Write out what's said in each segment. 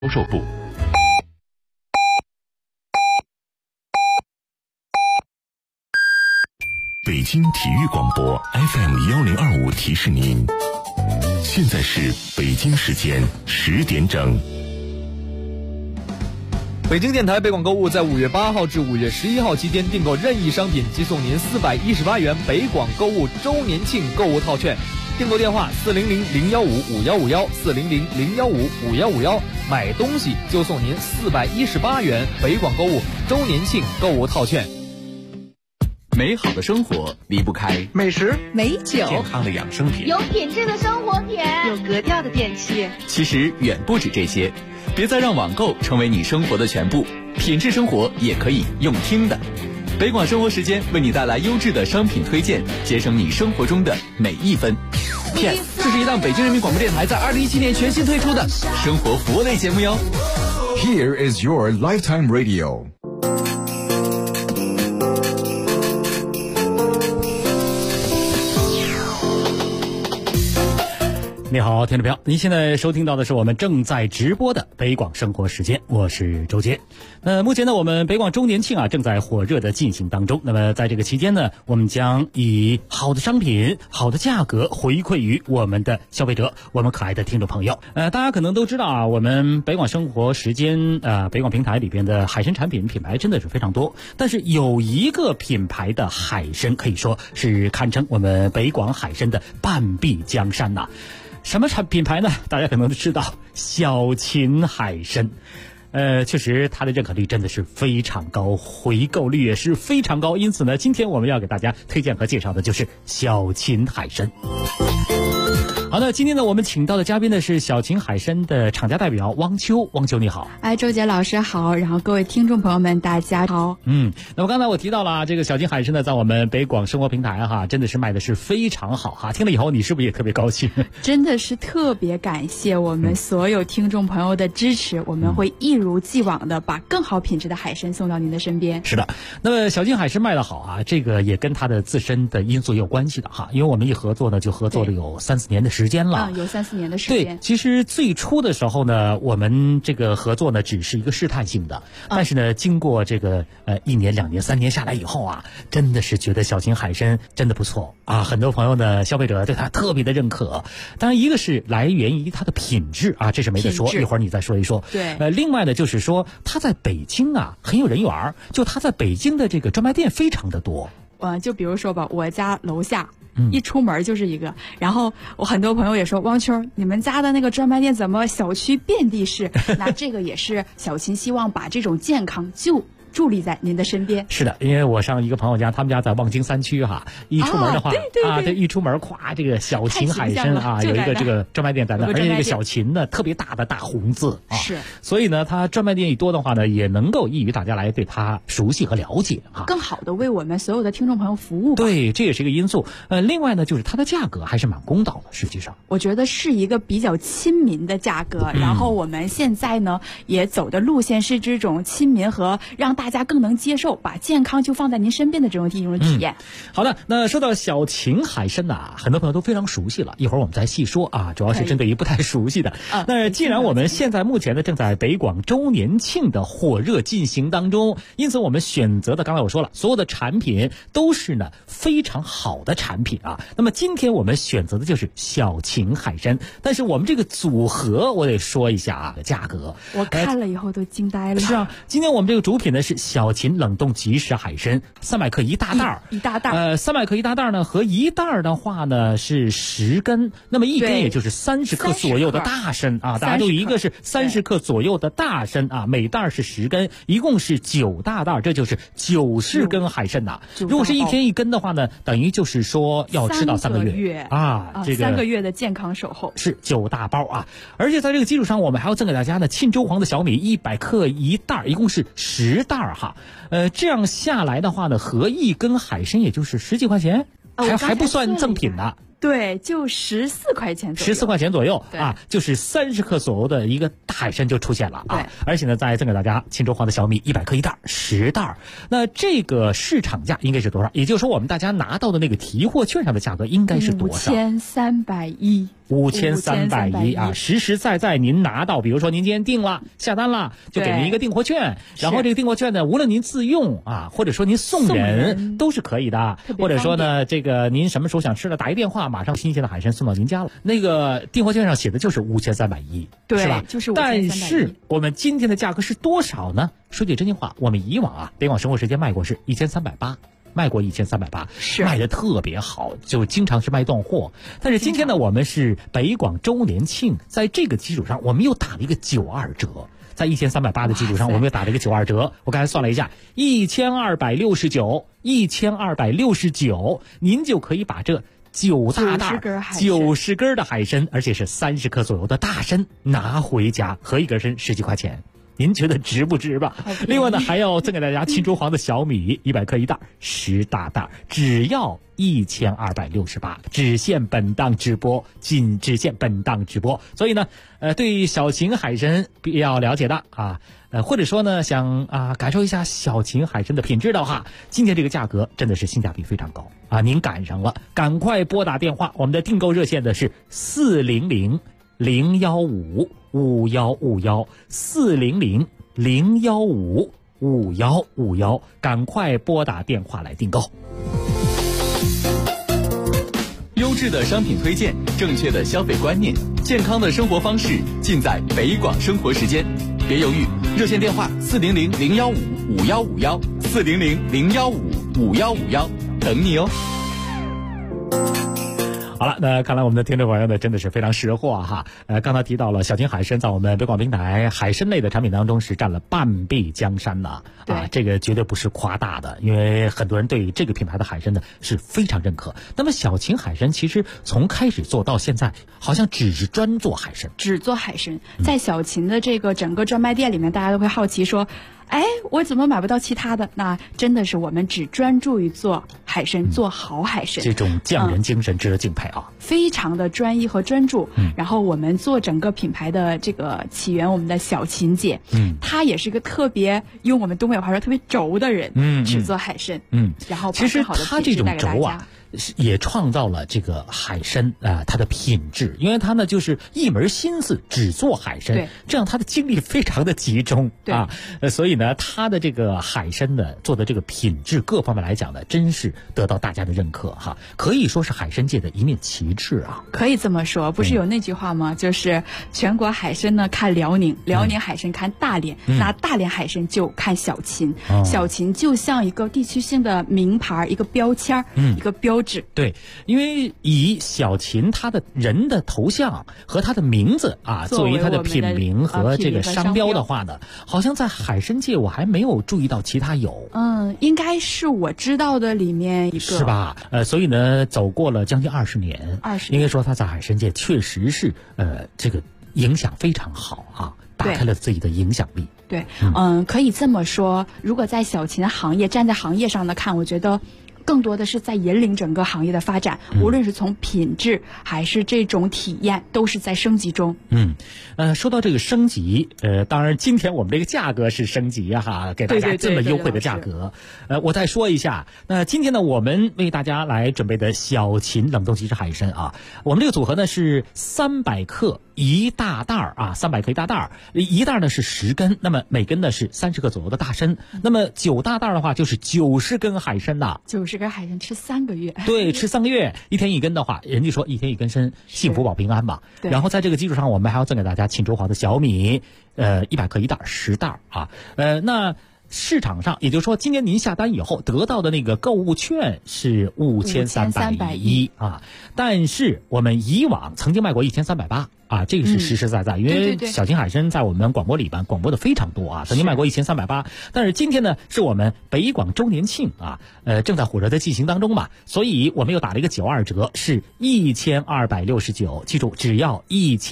销售部。北京体育广播 FM1025提示您，现在是北京时间10点整。 北京电台北广购物在5月8号至5月11号期间订购任意商品即送您418元北广购物周年庆购物套券。订购电话400-015-5151，400-015-5151，买东西就送您418元北广购物周年庆购物套券。 美好的生活离不开美食、 美酒、 健康的养生品、 有品质的生活品、 有格调的电器。 其实远不止这些，别再让网购成为你生活的全部，品质生活也可以用听的。北广生活时间为你带来优质的商品推荐，节省你生活中的每一分。P.S. 这是一档北京人民广播电台在2017年全新推出的生活服务类节目哟。 Here is your lifetime radio。 你好，听众朋友，您现在收听到的是我们正在直播的北广生活时间，我是周杰。目前呢，我们北广周年庆正在火热的进行当中。那么在这个期间呢，我们将以好的商品、好的价格回馈于我们的消费者，我们可爱的听众朋友。大家可能都知道我们北广生活时间北广平台里边的海参产品品牌真的是非常多，但是有一个品牌的海参可以说是堪称我们北广海参的半壁江山呐。什么品牌呢？大家可能都知道，小秦海参。确实它的认可率真的是非常高，回购率也是非常高，因此呢，今天我们要给大家推荐和介绍的就是小秦海参。好的，今天呢，我们请到的嘉宾呢是小秦海参的厂家代表汪秋。汪秋你好。 周杰老师好，然后各位听众朋友们大家好。 那么刚才我提到了这个小秦海参呢，在我们北广生活平台真的是卖的是非常好听了以后你是不是也特别高兴？ 真的是特别感谢我们所有听众朋友的支持，我们会一如既往的把更好品质的海参送到您的身边。 是的，那么小秦海参卖得好这个也跟它的自身的因素也有关系的因为我们一合作呢就合作了有3-4年的时间了。 有3-4年的时间。 对，其实最初的时候呢，我们这个合作呢只是一个试探性的，但是呢，经过这个1年、2年、3年下来以后真的是觉得小秦海参真的不错很多朋友呢，消费者对它特别的认可。当然，一个是来源于它的品质这是没得说，一会儿你再说一说。 对， 另外呢，就是说它在北京很有人缘，就它在北京的这个专卖店非常的多。 就比如说吧，我家楼下一出门就是一个，然后我很多朋友也说，汪秋你们家的那个专卖店怎么小区遍地是？那这个也是小秦希望把这种健康就伫立在您的身边。 是的，因为我上一个朋友家，他们家在望京3区一出门的话对， 一出门咵这个小秦海参有一个这个专卖店在那，而且这个小秦呢特别大的大红字是， 所以呢它专卖店一多的话呢，也能够益于大家来对它熟悉和了解更好的为我们所有的听众朋友服务。 对，这也是一个因素。另外呢，就是它的价格还是蛮公道的，实际上我觉得是一个比较亲民的价格。然后我们现在呢也走的路线是这种亲民和让大家更能接受，把健康就放在您身边的这种体验。 好的，那说到小秦海参很多朋友都非常熟悉了，一会儿我们再细说主要是针对于不太熟悉的。那既然我们现在目前呢正在北广周年庆的火热进行当中，因此我们选择的刚才我说了，所有的产品都是呢非常好的产品那么今天我们选择的就是小秦海参，但是我们这个组合我得说一下价格， 我看了以后都惊呆了。 是今天我们这个主品呢是小秦冷冻即食海参，300克一大袋一大袋 ，300克一大袋呢，和一袋的话呢是10根，那么一根也就是30克左右的大参大家都一个是30克左右的大参每袋是10根，一共是9大袋，这就是90根海参如果是1天1根的话呢，等于就是说要吃到3个月这个 3个月的健康守候， 是9大包而且在这个基础上，我们还要赠给大家呢沁州黄的小米100克一袋，一共是10袋这样下来的话呢，合1根海参也就是10几块钱，还不算赠品呢。 对，就14块钱左右 ，14块钱左右就是30克左右的一个大海参就出现了而且呢，再赠给大家沁州黄的小米100克一袋，10袋。那这个市场价应该是多少？也就是说，我们大家拿到的那个提货券上的价格应该是多少？ 5310。 5310啊，实实在在您拿到，比如说您今天订了下单了，就给您一个订货券，然后这个订货券呢，无论您自用啊，或者说您送人都是可以的，或者说呢，这个您什么时候想吃了，打一电话，马上新鲜的海参送到您家了。那个订货券上写的就是5310， 对， 是吧？ 就是5310。 但是我们今天的价格是多少呢？说句真心话，我们以往啊，北广生活时间卖过是1380。卖过1380， 是卖的特别好，就经常是卖断货。但是今天呢，我们是北广周年庆，在这个基础上，我们又打了一个92折，在1380的基础上，我们又打了一个92折。我刚才算了一下，1269，您就可以把这9大袋90根的海参，而且是30克左右的大参拿回家，合一根参10几块钱。您觉得值不值吧？另外呢，还要赠给大家青竹黄的小米100克一袋，10大袋，只要1268，只限本档直播，只限本档直播。所以呢，对小秦海参比较了解的啊，或者说呢想感受一下小秦海参的品质的话，今天这个价格真的是性价比非常高啊！您赶上了，赶快拨打电话，我们的订购热线的是400-015-5151，400-015-5151，赶快拨打电话来订购。 优质的商品推荐，正确的消费观念，健康的生活方式，尽在北广生活时间。别犹豫，热线电话400-015-5151，400-015-5151，等你哦。 好了，那看来我们的听众朋友呢真的是非常识货哈。刚才提到了小秦海参在我们北广平台海参类的产品当中是占了半壁江山的啊，这个绝对不是夸大的，因为很多人对这个品牌的海参呢是非常认可。那么小秦海参其实从开始做到现在，好像只是专做海参， 只做海参。在小秦的这个整个专卖店里面，大家都会好奇说，哎，我怎么买不到其他的？那真的是我们只专注于做海参，做好海参。 这种匠人精神值得敬佩啊！ 非常的专一和专注。然后我们做整个品牌的这个起源，我们的小秦姐，她也是个特别用我们东北话说特别轴的人，只做海参。然后其实她这种轴啊，也创造了这个海参它的品质，因为他呢就是一门心思只做海参，这样他的精力非常的集中啊，所以呢他的这个海参呢做的这个品质各方面来讲呢，真是得到大家的认可哈，可以说是海参界的一面旗帜啊。 可以这么说，不是有那句话吗？就是全国海参呢看辽宁，辽宁海参看大连，那大连海参就看小秦，小秦就像一个地区性的名牌，一个标签，一个标。 对，因为以小秦他的人的头像和他的名字啊作为他的品名和这个商标的话呢，好像在海参界我还没有注意到其他有。 应该是我知道的里面一个， 是吧？所以呢，走过了将近20年，应该说他在海参界确实是这个影响非常好啊，打开了自己的影响力。 对，可以这么说。如果在小秦行业站在行业上的看，我觉得更多的是在引领整个行业的发展，无论是从品质还是这种体验，都是在升级中。 说到这个升级，当然今天我们这个价格是升级哈，给大家这么优惠的价格。我再说一下，那今天呢，我们为大家来准备的小秦冷冻即食海参啊，我们这个组合呢是300克一大袋啊，300克一大袋，一袋呢是10根，那么每根呢是30克左右的大参，那么9大袋的话就是90根海参呐，90根海参吃3个月，对，吃3个月，1天1根的话，人家说1天1根参，幸福保平安嘛。然后在这个基础上，我们还要赠给大家青州黄的小米，100克一袋，10袋啊，那市场上，也就是说，今年您下单以后得到的那个购物券是5310啊，但是我们以往曾经卖过1380。啊，这个是实实在在，因为小秦海参在我们广播里边广播的非常多啊，曾经卖过1380，但是今天呢是我们北广周年庆啊，正在火热的进行当中嘛，所以我们又打了一个92折，是1269，记住只要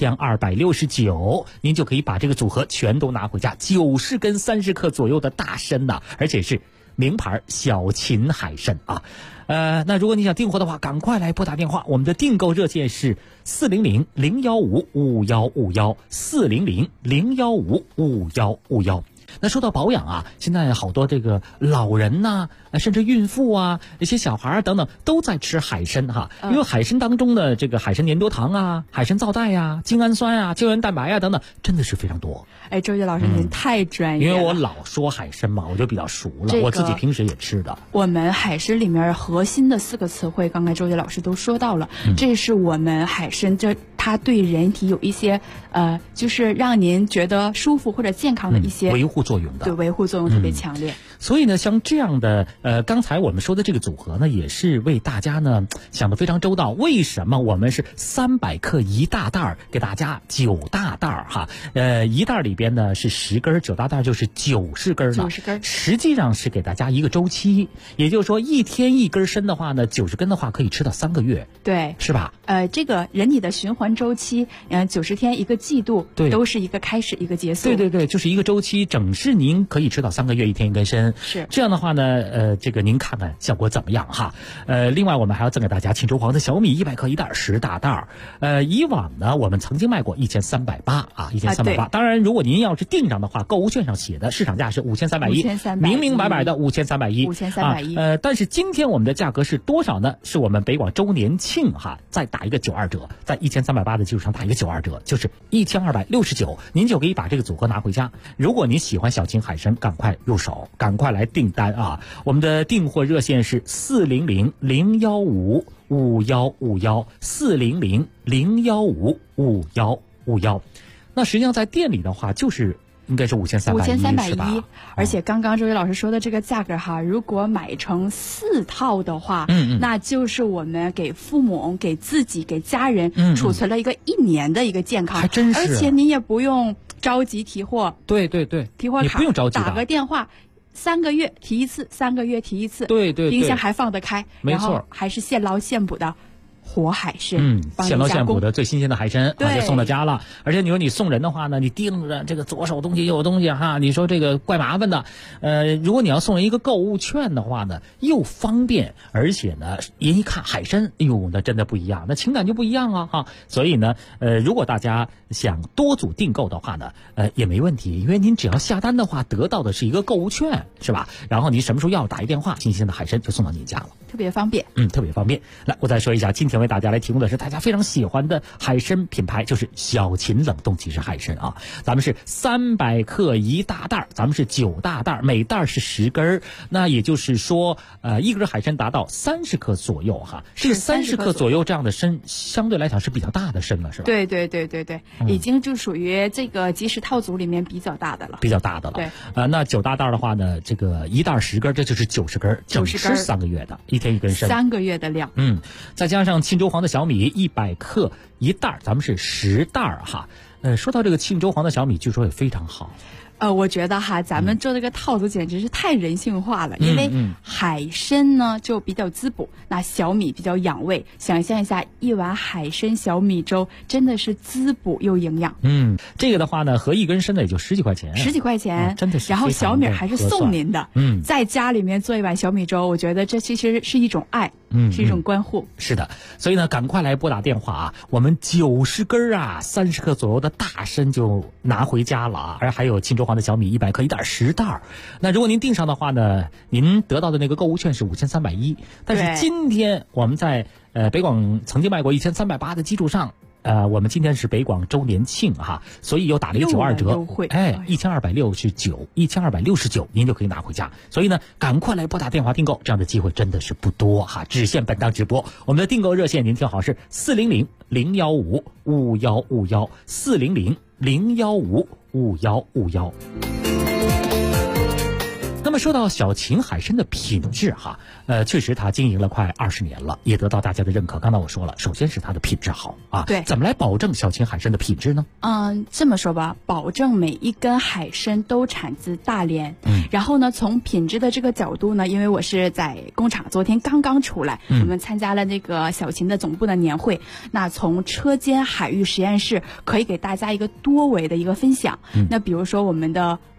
1269，您就可以把这个组合全都拿回家，90根30克左右的大参呐，而且是名牌小秦海参啊。那如果你想订货的话，赶快来拨打电话，我们的订购热线是400-015-5151，400-015-5151。 那说到保养啊，现在好多这个老人呐、甚至孕妇啊，一些小孩等等都在吃海参哈，因为海参当中的这个海参粘多糖啊、海参皂苷呀、精氨酸啊、胶原蛋白啊等等，真的是非常多。 哎，周杰老师您太专业了， 因为我老说海参嘛，我就比较熟了，我自己平时也吃的。 我们海参里面核心的4个词汇，刚才周杰老师都说到了，这是我们海参它对人体有一些就是让您觉得舒服或者健康的一些维护作用的， 对，维护作用特别强烈。 所以呢，像这样的刚才我们说的这个组合呢，也是为大家呢想得非常周到。为什么我们是300克1大袋，给大家9大袋哈？1袋里边呢是10根，9大袋就是90根呢。 90根， 实际上是给大家一个周期，也就是说1天1根参的话呢，90根的话可以吃到3个月， 对， 是吧？ 这个人体的循环周期，90天一个季度， 对， 都是一个开始一个结束。 对对对，就是一个周期，整是您可以吃到3个月1天1根参。 是这样的话呢，这个您看看效果怎么样哈？另外我们还要赠给大家庆州黄的小米100克1袋10大袋。以往呢我们曾经卖过1380啊，1380。当然，如果您要是订上的话，购物券上写的市场价是5310，明明白白的5310。但是今天我们的价格是多少呢？是我们北广周年庆哈，再打一个92折，在1380的基础上打一个92折，就是1269，您就可以把这个组合拿回家。如果您喜欢小秦海参，赶快入手，赶快来订单啊！我们的订货热线是400-015-5151，400-015-5151。那实际上在店里的话，就是应该是5310，是吧？ 而且刚刚周杰老师说的这个价格哈，如果买成4套的话，那就是我们给父母、给自己、给家人储存了一个1年的一个健康， 还真是。 而且您也不用着急提货， 对对对， 提货卡你不用着急， 打个电话。3个月提一次，3个月提一次， 对对， 冰箱还放得开， 没错， 然后还是现捞现捕的活海参， 现捞现捕的最新鲜的海参，就送到家了。而且你说你送人的话呢，你盯着这个左手东西右手东西哈，你说这个怪麻烦的。如果你要送人一个购物券的话呢，又方便，而且呢，人一看海参，哎呦，那真的不一样，那情感就不一样啊哈。所以呢，如果大家想多组订购的话呢，也没问题，因为您只要下单的话，得到的是一个购物券，是吧？然后您什么时候要打一电话，新鲜的海参就送到您家了， 特别方便。 特别方便。来，我再说一下，今天为大家来提供的是大家非常喜欢的海参品牌，就是小秦冷冻即食海参啊。咱们是300克1大袋，咱们是9大袋，每袋是10根，那也就是说，一根海参达到30克左右哈。这个30克左右这样的参，相对来讲是比较大的参了，是吧？ 对对对对对，已经就属于这个即食套组里面比较大的了。 比较大的了。 对。 那9大袋的话呢，这个1袋10根，这就是90根，整是3个月的，1天1根参 ，3个月的量。 再加上庆州黄的小米100克1袋，咱们是10袋哈。说到这个庆州黄的小米，据说也非常好。 我觉得哈，咱们做这个套组简直是太人性化了，因为海参呢就比较滋补，那小米比较养胃。想象一下，一碗海参小米粥真的是滋补又营养。 这个的话呢，合1根参的也就10几块钱 ，10几块钱， 真的是。 然后小米还是送您的。在家里面做一碗小米粥，我觉得这其实是一种爱。是一种关护。 是的，所以呢，赶快来拨打电话啊！我们90根啊，30克左右的大参就拿回家了啊！而还有庆州黄的小米100克1袋10袋。那如果您订上的话呢，您得到的那个购物券是5310。但是今天我们在北广曾经卖过1380的基础上。我们今天是北广周年庆哈，所以又打了一个92折，1269，1269，您就可以拿回家。所以呢，赶快来拨打电话订购，这样的机会真的是不多哈，只限本档直播。我们的订购热线您听好是400-015-5151，400-015-5151。那么说到小秦海参的品质哈，确实它经营了快20年了，也得到大家的认可。刚才我说了，首先是它的品质好啊。 对， 怎么来保证小秦海参的品质呢？ 这么说吧，保证每一根海参都产自大连。然后呢，从品质的这个角度呢，因为我是在工厂，昨天刚刚出来，我们参加了那个小秦的总部的年会。那从车间海域实验室可以给大家一个多维的一个分享。那比如说我们的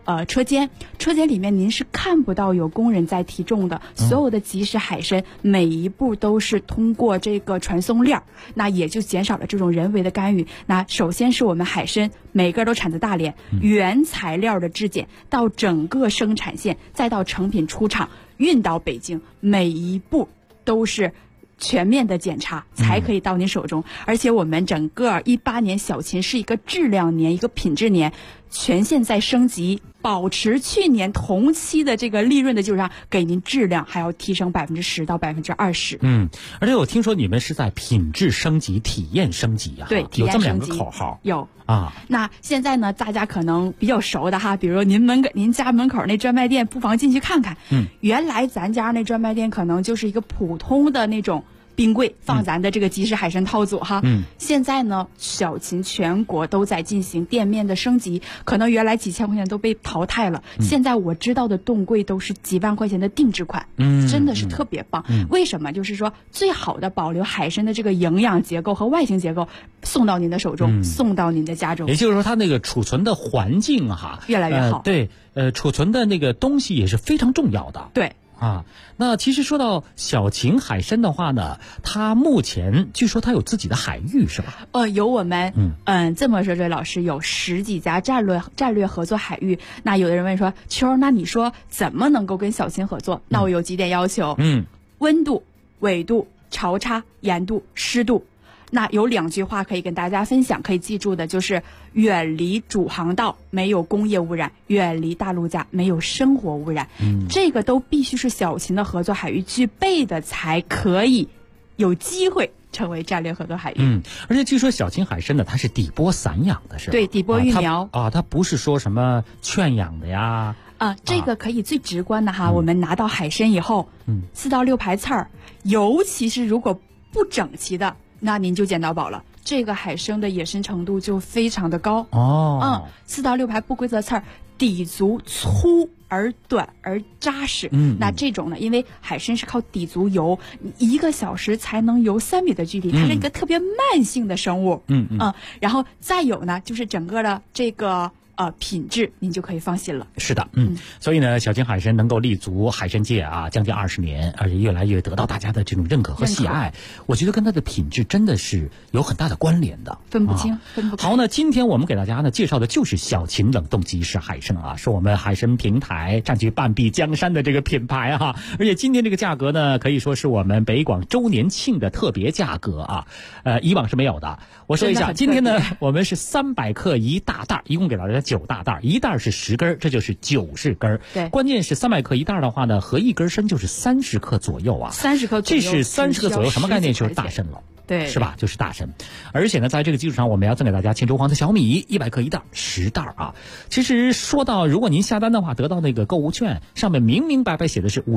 车间里面您是看不到有工人在提重的，所有的即食海参每一步都是通过这个传送链，那也就减少了这种人为的干预。那首先是我们海参每个都产自大连，原材料的质检到整个生产线，再到成品出厂运到北京，每一步都是全面的检查才可以到您手中。而且我们整个18年小秦是一个质量年，一个品质年，全线在升级，保持去年同期的这个利润的基础上，给您质量还要提升10%到20%。 而且我听说你们是在品质升级、体验升级啊， 对，体验升级有这么两个口号。 有啊。 那现在呢，大家可能比较熟的哈，比如您家门口那专卖店，不妨进去看看。原来咱家那专卖店可能就是一个普通的那种冰柜，放咱的这个即食海参套组哈。现在呢，小秦全国都在进行店面的升级，可能原来几千块钱都被淘汰了。现在我知道的冻柜都是几万块钱的定制款，真的是特别棒。为什么？就是说最好的保留海参的这个营养结构和外形结构，送到您的手中，送到您的家中。 也就是说，它那个储存的环境哈， 越来越好。 对，储存的那个东西也是非常重要的。 对。 那其实说到小秦海参的话呢，它目前据说它有自己的海域是吧？ 有我们这么说，这位老师有10几家战略合作海域。那有的人问说，秋，那你说怎么能够跟小秦合作？那我有几点要求，温度、纬度、潮差、盐度、湿度。那有2句话可以跟大家分享，可以记住的就是远离主航道，没有工业污染；远离大陆架，没有生活污染。这个都必须是小秦的合作海域具备的，才可以有机会成为战略合作海域。 而且据说小秦海参呢，它是底波散养的，是吧？ 对，底波育苗它不是说什么圈养的呀。 这个可以最直观的哈，我们拿到海参以后，4到6排刺儿，尤其是如果不整齐的，那您就捡到宝了。这个海参的野生程度就非常的高。4到6排不规则刺儿，底足粗而短而扎实。那这种呢，因为海参是靠底足游，1个小时才能游3米的距离，它是一个特别慢性的生物。然后再有呢，就是整个的这个品质您就可以放心了。 是的，所以呢，小秦海参能够立足海参界啊将近20年，而且越来越得到大家的这种认可和喜爱，我觉得跟它的品质真的是有很大的关联的， 分不清，分不开。 好，那今天我们给大家呢介绍的就是小秦冷冻即食海参啊，是我们海参平台占据半壁江山的这个品牌哈，而且今天这个价格呢，可以说是我们北广周年庆的特别价格啊，以往是没有的。我说一下，今天呢，我们是300克1大袋，一共给大家9大袋，一袋是10根，这就是90根。 对， 关键是300克1袋的话呢，合一根参就是30克左右啊。 30克左右， 这是30克左右，什么概念？就是大参了。 对， 是吧？就是大参。而且呢，在这个基础上，我们要赠给大家青州黄的小米100克1袋，10袋啊。其实说到，如果您下单的话，得到那个购物券，上面明明白白写的是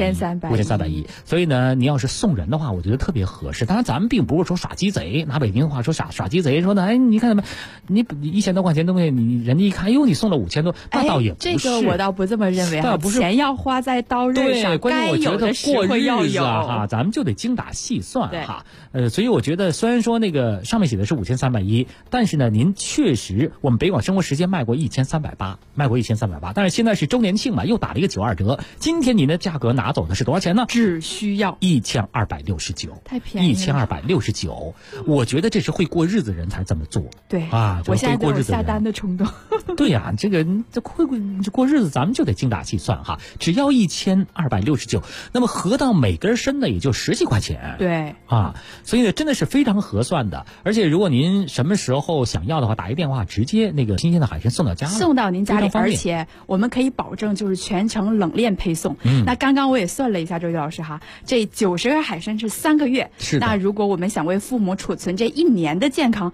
5310，所以呢，你要是送人的话，我觉得特别合适。当然，咱们并不是说耍鸡贼，拿北京话说耍鸡贼，说呢，哎，你看什么？你1000多块钱东西，人家一看，哟，你送了5000多，那倒也不是。 这个我倒不这么认为哈，钱要花在刀刃上，该有的实惠要有哈，咱们就得精打细算哈。所以我觉得，虽然说那个上面写的是5310，但是呢，您确实我们北广生活时间卖过1380，但是现在是周年庆嘛，又打了一个92折。今天您的价格拿走的是多少钱呢？ 只需要 1269， 太便宜了 ，1269。我觉得这是会过日子人才这么做。 对啊， 我现在都有下单的冲动。 对呀，这会过日子，咱们就得精打细算哈。只要1269，那么合到每根参呢，也就10几块钱。 对啊。所以呢，真的是非常合算的。而且如果您什么时候想要的话，打一电话，直接那个新鲜的海参送到家了， 送到您家里，而且我们可以保证就是全程冷链配送。那刚刚我也算了一下，周瑜老师哈，这90根海参是3个月。 是的。 那如果我们想为父母储存这1年的健康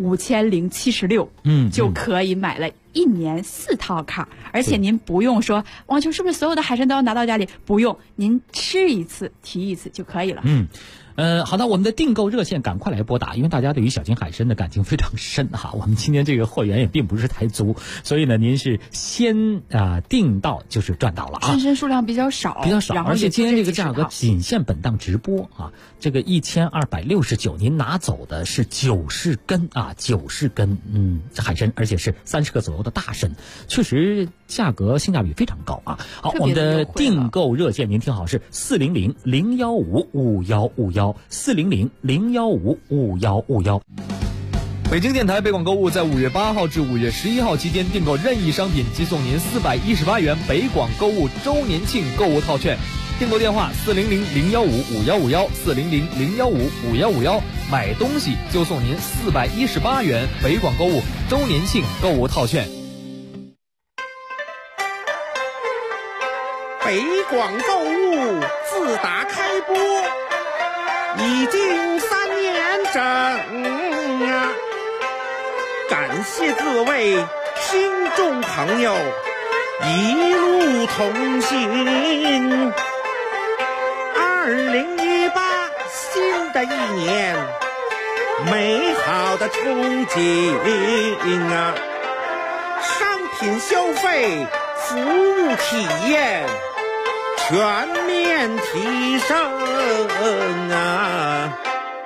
，5076，就可以买了1年4套卡，而且您不用说王秋是不是所有的海参都要拿到家里，不用，您吃一次提一次就可以了。 好的，我们的订购热线赶快来拨打，因为大家对于小秦海参的感情非常深哈。我们今天这个货源也并不是太足，所以呢，您是先订到就是赚到了啊。 参参数量比较少， 而且今天这个价格仅限本档直播啊。这个1269，您拿走的是90根海参，而且是30克左右。 的大参，确实价格性价比非常高啊。好，我们的订购热线您听好，是400-015-5151，400-015-5151。 北京电台北广购物在5月8号至5月11号期间订购任意商品，即送您418元北广购物周年庆购物套券。订购电话400-015-5151，400-015-5151，买东西就送您418元北广购物周年庆购物套券。 北广购物自打开播已经3年整啊，感谢各位听众朋友一路同行。2018新的一年，美好的憧憬啊，商品消费服务体验全面提升啊！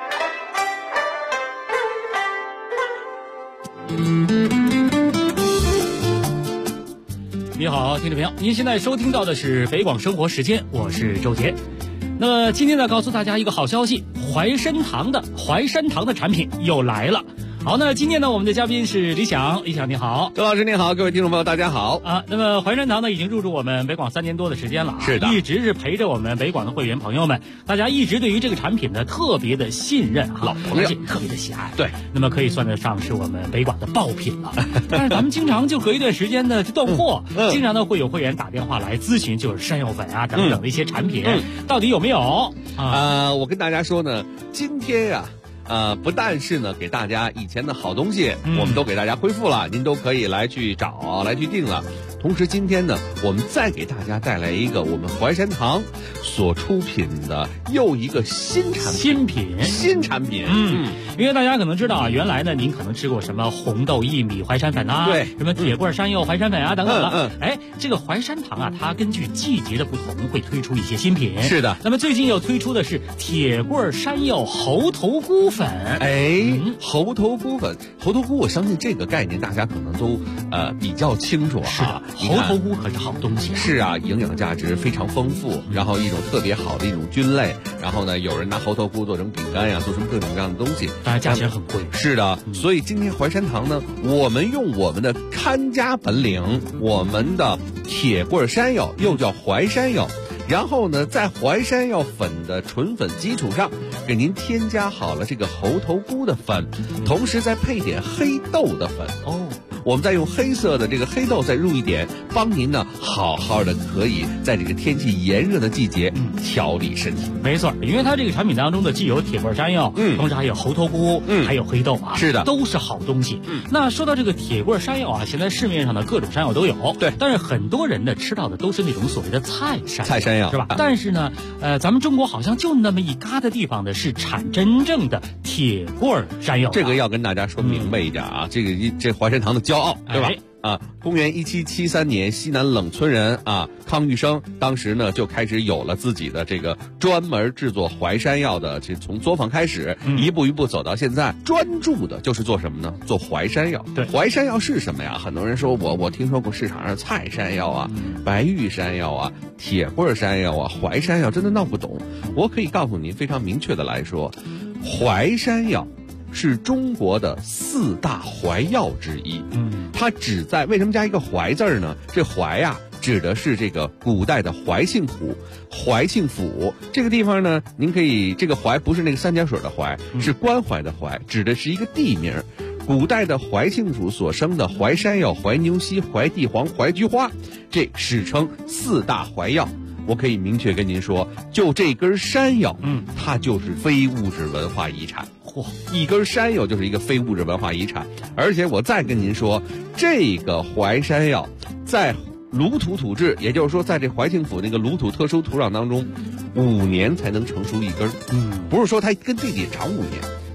你好，听众朋友，您现在收听到的是北广生活时间，我是周杰。那么今天呢，告诉大家一个好消息，淮山堂的产品又来了。好，那今天呢，我们的嘉宾是李想，李想你好。 周老师你好，各位听众朋友大家好啊。那么淮山堂呢，已经入驻我们北广3年多的时间了， 是的， 一直是陪着我们北广的会员朋友们，大家一直对于这个产品呢特别的信任啊， 老朋友特别的喜爱。 对， 那么可以算得上是我们北广的爆品了。但是咱们经常就隔一段时间呢就断货，经常呢会有会员打电话来咨询，就是山药粉啊等等的一些产品，到底有没有我跟大家说呢，今天呀。不但是呢给大家以前的好东西，我们都给大家恢复了，您都可以来去找来去订了。同时今天呢，我们再给大家带来一个我们淮山堂所出品的又一个新产品。 因为大家可能知道啊，原来呢您可能吃过什么红豆薏米淮山粉啊， 对， 什么铁棍山药淮山粉啊等等的。这个淮山堂啊，它根据季节的不同会推出一些新品。 是的， 那么最近又推出的是铁棍山药猴头菇粉。 猴头菇粉，猴头菇，我相信这个概念大家可能都比较清楚啊。 是的，猴头菇可是好东西。 是啊，营养价值非常丰富，然后一种特别好的一种菌类，然后呢，有人拿猴头菇做成饼干呀，做成各种各样的东西， 当然价钱很贵。 是的，所以今天淮山堂呢，我们用我们的看家本领，我们的铁棍山药又叫淮山药。然后呢，在淮山药粉的纯粉基础上，给您添加好了这个猴头菇的粉，同时再配点黑豆的粉。我们再用黑色的这个黑豆再入一点，帮您呢好好的可以在这个天气炎热的季节调理身体。 没错，因为它这个产品当中的既有铁棍山药，同时还有猴头菇，还有黑豆啊， 是的， 都是好东西。那说到这个铁棍山药啊，现在市面上的各种山药都有， 对， 但是很多人呢吃到的都是那种所谓的菜山药，是吧？但是呢，咱们中国好像就那么一疙瘩地方的是产真正的铁棍山药， 这个要跟大家说明白一点啊，这淮山堂的骄傲，对吧？公元1773年，西南冷村人康玉生当时呢就开始有了自己的这个专门制作淮山药的，从作坊开始，一步一步走到现在，专注的就是做什么呢？做淮山药。 对， 淮山药是什么呀？很多人说我听说过市场上菜山药啊、白玉山药啊、铁棍山药啊、淮山药，真的闹不懂。我可以告诉您非常明确的来说，淮山药是中国的4大淮药之一。它只在，为什么加一个淮字呢？这淮呀，指的是这个古代的淮庆府。淮庆府这个地方呢，您可以，这个淮不是那个三点水的淮，是关淮的淮，指的是一个地名。古代的淮庆府所生的淮山药、淮牛膝、淮地黄、淮菊花，这史称4大淮药。我可以明确跟您说，就这根山药，它就是非物质文化遗产。一根山药就是一个非物质文化遗产。而且我再跟您说，这个淮山药在鲁土土质，也就是说在这淮庆府那个鲁土特殊土壤当中，5年才能成熟一根。不是说它跟地里长5年，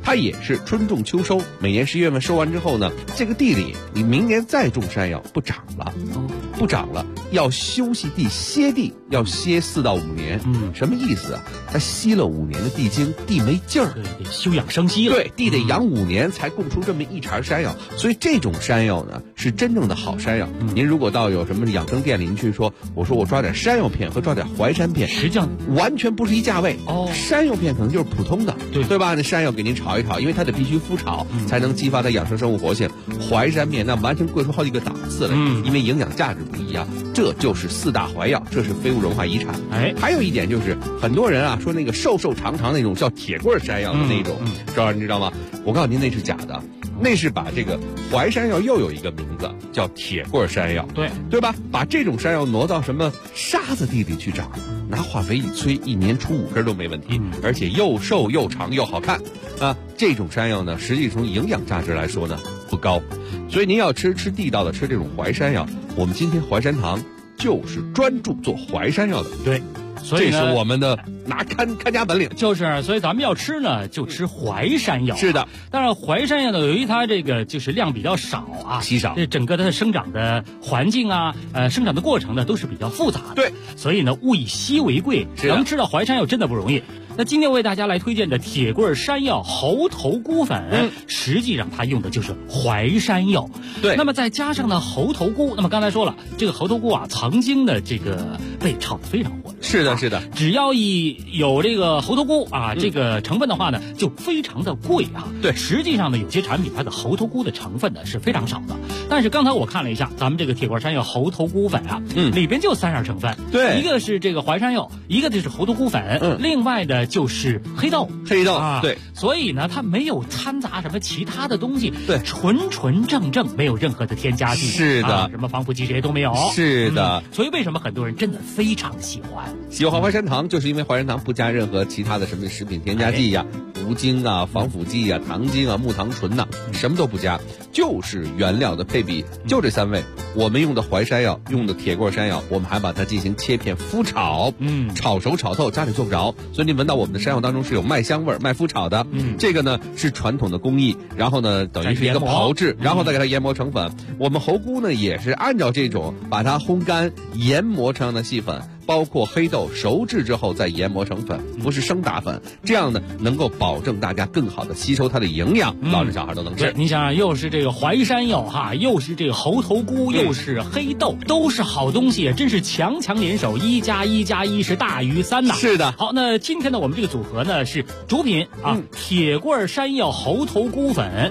它也是春种秋收，每年11月份收完之后呢，这个地里你明年再种山药不长了，不长了，要休息地歇地，要歇4到5年。什么意思啊？它吸了5年的地精，地没劲儿， 得休养生息了。 对，地得养5年才供出这么一茬山药，所以这种山药呢是真正的好山药。您如果到有什么养生店里，您去说，我说我抓点山药片和抓点淮山片， 实际上完全不是一价位。山药片可能就是普通的，对吧？那山药给您炒一炒，因为它得必须麸炒，才能激发它养生生物活性。淮山片那完全贵出好几个档次来，因为营养价值不一样。这就是4大怀药，这是非物文化遗产。还有一点就是很多人啊说那个瘦瘦长长那种叫铁棍山药的那种，你知道吗？我告诉您那是假的，那是把这个淮山药又有一个名字叫铁棍山药，对吧？把这种山药挪到什么沙子地里去长，拿化肥一催，1年出5根都没问题，而且又瘦又长又好看啊！这种山药呢，实际从营养价值来说呢不高，所以您要吃地道的，吃这种淮山药。我们今天淮山堂就是专注做淮山药的， 对。所以这是我们的看家本领， 就是所以咱们要吃呢，就吃淮山药。 是的， 但是淮山药呢，由于它这个就是量比较少啊， 稀少， 这整个它的生长的环境啊，生长的过程呢都是比较复杂的。 对， 所以呢，物以稀为贵，能吃到淮山药真的不容易。那今天为大家来推荐的铁棍山药猴头菇粉，实际上它用的就是淮山药。 对， 那么再加上呢猴头菇，那么刚才说了，这个猴头菇啊，曾经的这个被炒得非常火热。 是的，是的， 只要有这个猴头菇啊，这个成分的话呢，就非常的贵啊。 对， 实际上呢，有些产品它的猴头菇的成分呢是非常少的。但是刚才我看了一下，咱们这个铁棍山药猴头菇粉啊，里边就3样成分。 对， 一个是这个淮山药，一个就是猴头菇粉，另外呢就是黑豆啊，对。 所以呢，它没有掺杂什么其他的东西， 对， 纯正，没有任何的添加剂。 是的， 什么防腐剂这些都没有。 是的， 所以为什么很多人真的非常喜欢淮山堂，就是因为淮山堂不加任何其他的什么食品添加剂呀、无精啊、防腐剂啊、糖精啊、木糖醇呐，什么都不加，就是原料的配比，就这3味。我们用的淮山药，用的铁棍山药，我们还把它进行切片麸炒，炒熟炒透，家里做不着，所以你闻到我们的山药当中是有麦香味儿、麦麸炒的。这个呢是传统的工艺，然后呢等于是一个炮制，然后再给它研磨成粉。我们猴菇呢也是按照这种把它烘干、研磨成的细粉。包括黑豆熟制之后再研磨成粉，不是生打粉，这样呢能够保证大家更好的吸收它的营养，老人小孩都能吃。 你想想，又是这个淮山药哈，又是这个猴头菇，又是黑豆，都是好东西，真是强联手，1+1+1是大于3呐。 是的。 好，那今天呢，我们这个组合呢是主品啊，铁棍山药猴头菇粉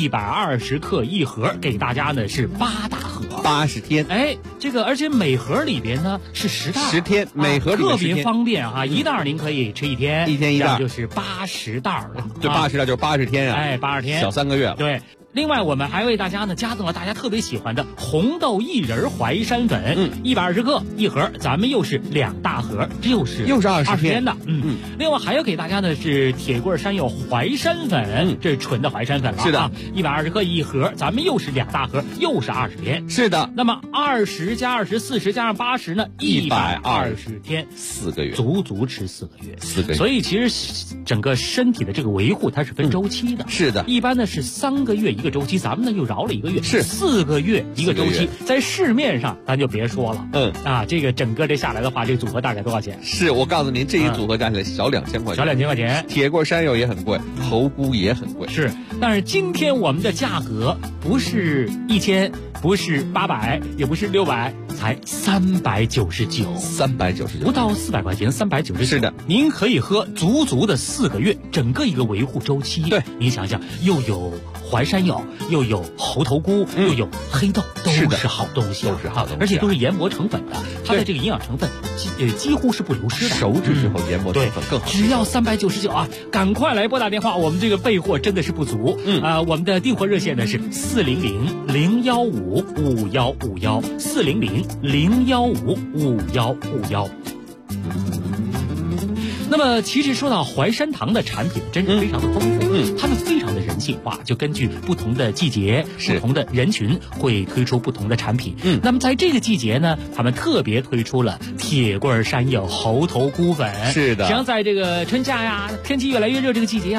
，120克1盒，给大家呢是8大盒 ，80天。 这个而且每盒里边呢是10袋。 10天，每盒里面10天， 特别方便啊！1袋您可以吃1天 ，1天1袋， 就是80袋了。 对，80袋就是80天啊 ！80天， 小3个月了。 对。另外，我们还为大家呢加赠了大家特别喜欢的红豆薏仁淮山粉，120克1盒，咱们又是2大盒，这又是20天的。另外还有给大家的是铁棍山药淮山粉，这是纯的淮山粉了。 是的 ，120克1盒，咱们又是2大盒，又是20天。 是的。 那么20加20 40加上80呢，120天 ，4个月， 足吃4个月。 4个月。 所以其实整个身体的这个维护它是分周期的。 是的。 一般呢是3个月一个周期，咱们呢又饶了1个月， 是 4个月一个周期，在市面上咱就别说了，这个整个这下来的话，这个组合大概多少钱？ 是我告诉您，这一组合加起来小2000块钱， 小2000块钱。 铁棍山药也很贵，猴菇也很贵， 是。但是今天我们的价格不是1000，不是800，也不是600，才399，不到400块钱，399。 是的， 您可以喝足的4个月，整个一个维护周期。 对， 您想想，又有淮山药，又有猴头菇，又有黑豆，都是好东西， 都是好东西， 而且都是研磨成粉的，它的这个营养成分几乎是不流失的。 熟制之后研磨成粉更好。 只要399啊！赶快来拨打电话，我们这个备货真的是不足。我们的订货热线呢是400-015-5151，400-015-5151。那么其实说到淮山堂的产品真是非常的丰富，他们非常的人性化，就根据不同的季节、不同的人群会推出不同的产品。那么在这个季节呢，他们特别推出了铁棍山药猴头菇粉。 是的， 实际上在这个春夏呀，天气越来越热这个季节啊，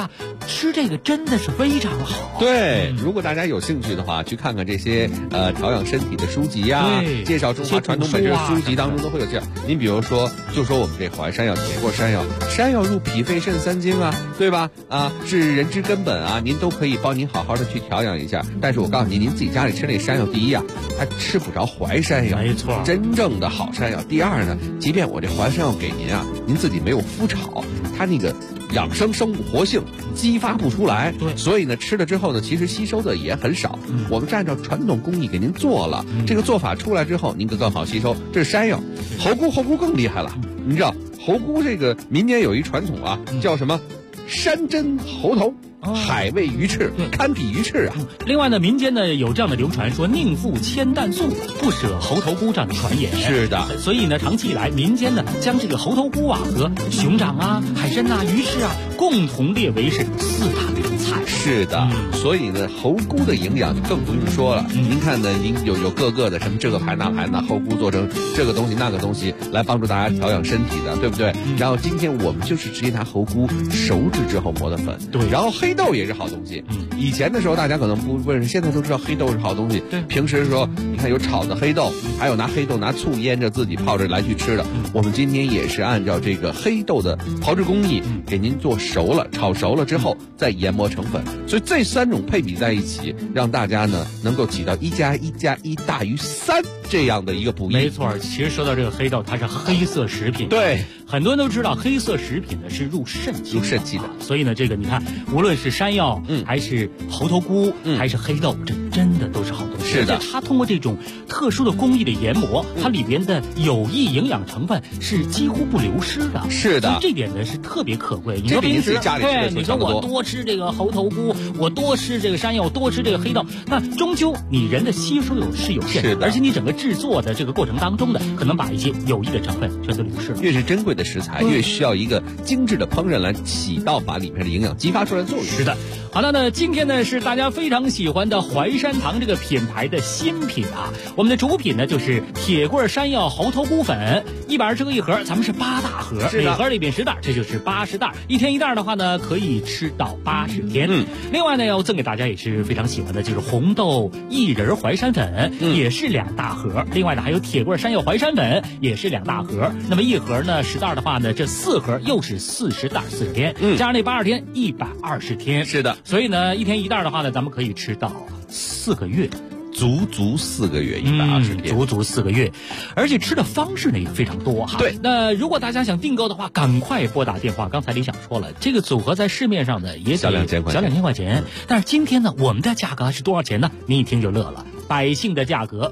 吃这个真的是非常好。 对，如果大家有兴趣的话，去看看这些调养身体的书籍呀，介绍中华传统美食的书籍当中都会有这样。您比如说，就说我们这淮山药、铁锅山药，山药入脾肺肾三经啊，对吧？啊，是人之根本啊，您都可以帮您好好的去调养一下。但是我告诉您，您自己家里吃那山药，第一啊，它吃不着淮山药， 没错， 真正的好山药。第二呢，即便我这淮山药给您啊，您自己没有麸炒，它那个养生生物活性激发不出来， 对， 所以呢，吃了之后呢，其实吸收的也很少。我们是按照传统工艺给您做了，这个做法出来之后，您更好吸收。这是山药，猴菇更厉害了。你知道猴菇这个民间有一传统啊，叫什么？山珍猴头。海味鱼翅，堪比鱼翅啊！ 另外呢，民间呢有这样的流传说，宁负千担粟，不舍猴头菇这样的传言。 是的， 所以呢，长期以来，民间呢将这个猴头菇啊和熊掌啊、海参啊、鱼翅啊共同列为是4大名菜。 是的，所以呢，猴菇的营养就更不用说了。您看呢，您有各个的什么这个牌那牌那猴菇做成这个东西那个东西，来帮助大家调养身体的，对不对？然后今天我们就是直接拿猴菇熟制之后磨的粉， 对， 然后黑豆也是好东西。以前的时候大家可能不认识，现在都知道黑豆是好东西。 对， 平时说你看有炒的黑豆，还有拿黑豆拿醋腌着自己泡着来去吃的。我们今天也是按照这个黑豆的炮制工艺给您做熟了，炒熟了之后再研磨成粉。所以这3种配比在一起，让大家呢能够起到1+1+1大于3这样的一个补益。 没错，其实说到这个黑豆，它是黑色食品。 对， 很多人都知道黑色食品呢是入肾气的，所以呢，这个你看，无论是山药，还是猴头菇，还是黑豆，这真的都是好东西。 是的， 而且它通过这种特殊的工艺的研磨，它里边的有益营养成分是几乎不流失的。 是的， 这点呢是特别可贵。 你说平时家里吃的你说我多吃这个猴头菇，我多吃这个山药，我多吃这个黑豆，那终究你人的吸收是有限的，而且你整个制作的这个过程当中的，可能把一些有益的成分全都流失了。 越是珍贵的食材，越需要一个精致的烹饪来起到把里面的营养激发出来的作用。 是的。好的，那今天呢是大家非常喜欢的淮山堂这个品牌的新品啊。我们的主品呢就是铁棍山药猴头菇粉，120个一盒，咱们是8大盒，每盒里边10袋，这就是80袋，一天1袋的话呢可以吃到80天。另外呢要赠给大家也是非常喜欢的，就是红豆薏仁淮山粉，也是2大盒。另外呢还有铁棍山药淮山粉，也是2大盒。那么一盒呢10袋的话呢，这4盒又是40袋40天，加上那80天120天。 是的。 所以呢，一天1袋的话呢，咱们可以吃到4个月， 足4个月120天， 足4个月，而且吃的方式呢也非常多哈。 对， 那如果大家想订购的话，赶快拨打电话。刚才李想说了，这个组合在市面上呢也小2000块钱， 但是今天呢，我们的价格是多少钱呢？您一听就乐了，百姓的价格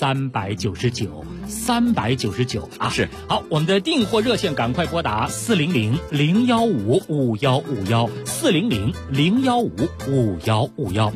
399啊！ 是。 好，我们的订货热线赶快拨打400-015-5151，400-015-5151。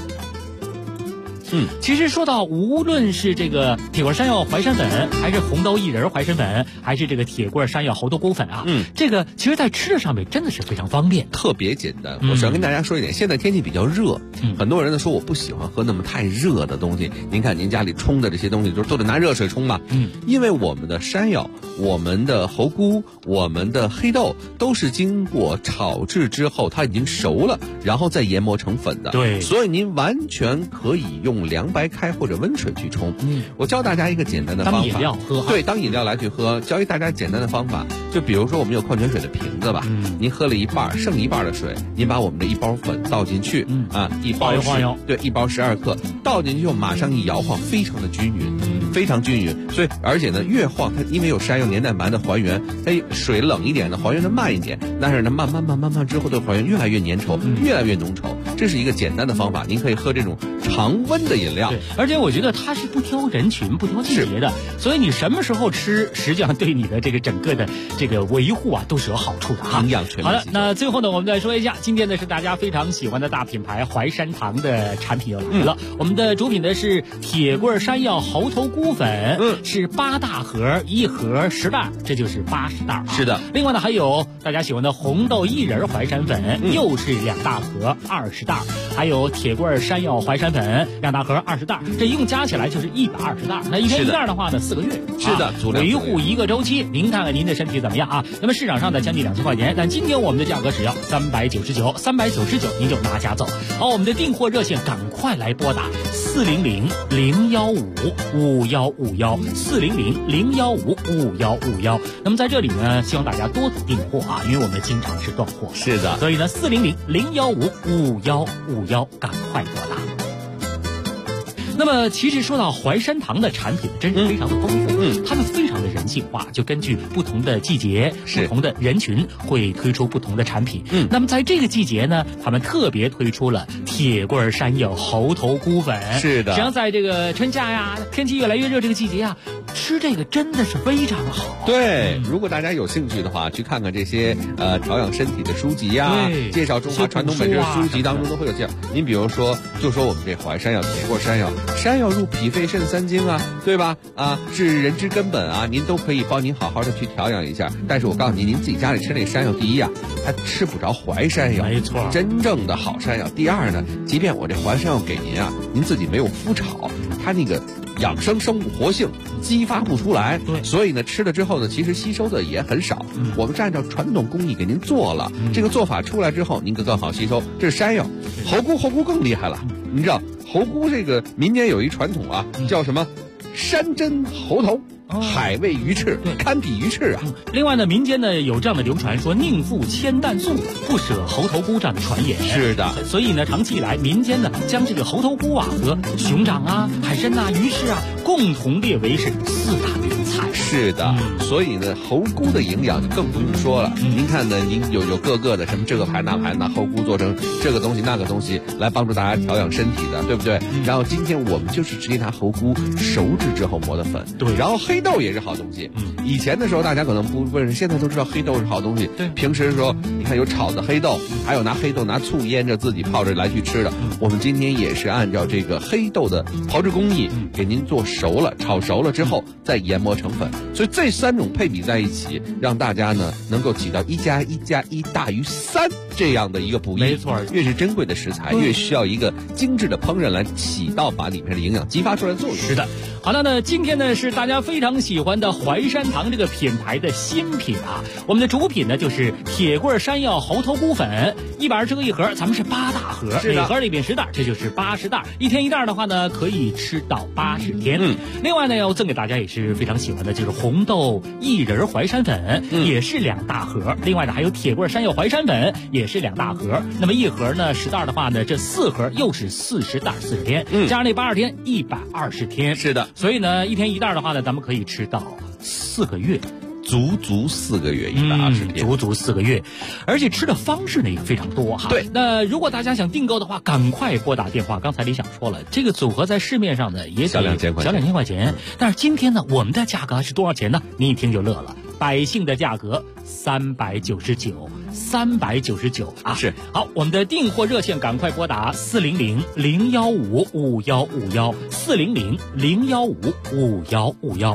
其实说到无论是这个铁棍山药淮山粉，还是红豆薏仁淮山粉，还是这个铁棍山药猴头菇粉啊，这个其实在吃的上面真的是非常方便， 特别简单。我想跟大家说一点，现在天气比较热，很多人呢说我不喜欢喝那么太热的东西。您看您家里冲的这些东西都得拿热水冲吧，因为我们的山药、我们的猴菇、我们的黑豆都是经过炒制之后，它已经熟了，然后再研磨成粉的。 对， 所以您完全可以用凉白开或者温水去冲。我教大家一个简单的方法， 当饮料喝， 对，当饮料来去喝。教大家简单的方法，就比如说我们有矿泉水的瓶子吧，您喝了一半，剩一半的水，您把我们的1包粉倒进去，一包对，1包12克，倒进去后马上一摇晃，非常的均匀，非常均匀。所以而且呢，越晃它因为有山药黏蛋白的还原，它水冷一点的还原的慢一点，但是呢慢慢之后的还原越来越粘稠，越来越浓稠。这是一个简单的方法，您可以喝这种常温的饮料。 对，而且我觉得它是不挑人群、不挑季节的，所以你什么时候吃，实际上对你的这个整个的这个维护啊，都是有好处的哈。 营养全面。 好了，那最后呢，我们再说一下，今天呢是大家非常喜欢的大品牌淮山堂的产品又来了。我们的主品呢是铁棍山药猴头菇粉，是8大盒，一盒10袋，这就是80袋。 是的。 另外呢，还有大家喜欢的红豆薏仁淮山粉，又是2大盒20袋。 还有铁棍山药淮山粉2大盒20袋，这一共加起来就是120袋。那一天一袋的话呢，4个月。 是的， 维护1个周期，您看看您的身体怎么样啊？那么市场上的将近2000块钱，但今天我们的价格只要399，399您就拿家走。好，我们的订货热线赶快来拨打400-015-5151，400-015-5151。那么在这里呢，希望大家多订货啊，因为我们经常是断货。 是的， 所以呢，400-015-5151，赶快拨打。那么其实说到淮山堂的产品真是非常的丰富，他们非常的人性化，就根据不同的季节、不同的人群会推出不同的产品。那么在这个季节呢，他们特别推出了铁棍山药猴头菇粉。 是的， 实际上在这个春夏呀，天气越来越热这个季节啊，吃这个真的是非常好。 对，如果大家有兴趣的话，去看看这些调养身体的书籍呀，介绍中华传统美食书籍当中都会有介绍。您比如说，就说我们这淮山药、铁棍山药。山药入脾肺肾3经啊，对吧？啊，是人之根本啊，您都可以帮您好好的去调养一下。但是我告诉您，您自己家里吃那山药，第一啊，还吃不着淮山药， 没错， 真正的好山药。第二呢，即便我这淮山药给您啊，您自己没有麸炒，它那个养生生物活性激发不出来， 对， 所以呢，吃了之后呢，其实吸收的也很少。我们是按照传统工艺给您做了，这个做法出来之后，您更好吸收。这是山药，猴菇更厉害了，你知道。猴菇这个民间有一传统啊，叫什么？山珍猴头。海味鱼翅，堪比鱼翅啊！ 另外呢，民间呢有这样的流传说，宁负千担粟，不舍猴头菇这样的传言。 是的， 所以呢，长期以来，民间呢将这个猴头菇啊和熊掌啊、海参啊、鱼翅啊共同列为是4大名菜。 是的，所以呢，猴菇的营养就更不用说了。您看呢，您有各个的什么这个牌那牌，拿猴菇做成这个东西那个东西来帮助大家调养身体的，对不对？然后今天我们就是直接拿猴菇熟制之后磨的粉， 对， 然后黑豆也是好东西。以前的时候大家可能不认识，现在都知道黑豆是好东西。 对， 平时说你看有炒的黑豆，还有拿黑豆拿醋腌着自己泡着来去吃的。我们今天也是按照这个黑豆的炮制工艺给您做熟了，炒熟了之后再研磨成粉。所以这3种配比在一起，让大家呢能够起到1+1+1大于3这样的一个补益。 没错， 越是珍贵的食材，越需要一个精致的烹饪来起到把里面的营养激发出来的作用。 是的。好的，那今天呢是大家非常喜欢的淮山堂这个品牌的新品啊。我们的主品呢就是铁棍山药猴头菇粉，120个一盒，咱们是8大盒，每盒里边10袋，这就是80袋，一天1袋的话呢可以吃到80天。另外呢要赠给大家也是非常喜欢的，就是红豆薏仁淮山粉，也是2大盒。另外呢还有铁棍山药淮山粉，也是2大盒。那么一盒呢10袋的话呢，这4盒又是40袋40天，加上那80天120天。 是的。 所以呢，一天1袋的话呢，咱们可以吃到4个月， 足4个月120天， 足4个月，而且吃的方式呢也非常多哈。 对， 那如果大家想订购的话，赶快拨打电话。刚才李想说了，这个组合在市面上呢也小2000块钱， 但是今天呢，我们的价格是多少钱呢？你一听就乐了，百姓的价格399啊！ 是。 好，我们的订货热线赶快拨打400-015-5151，400-015-5151。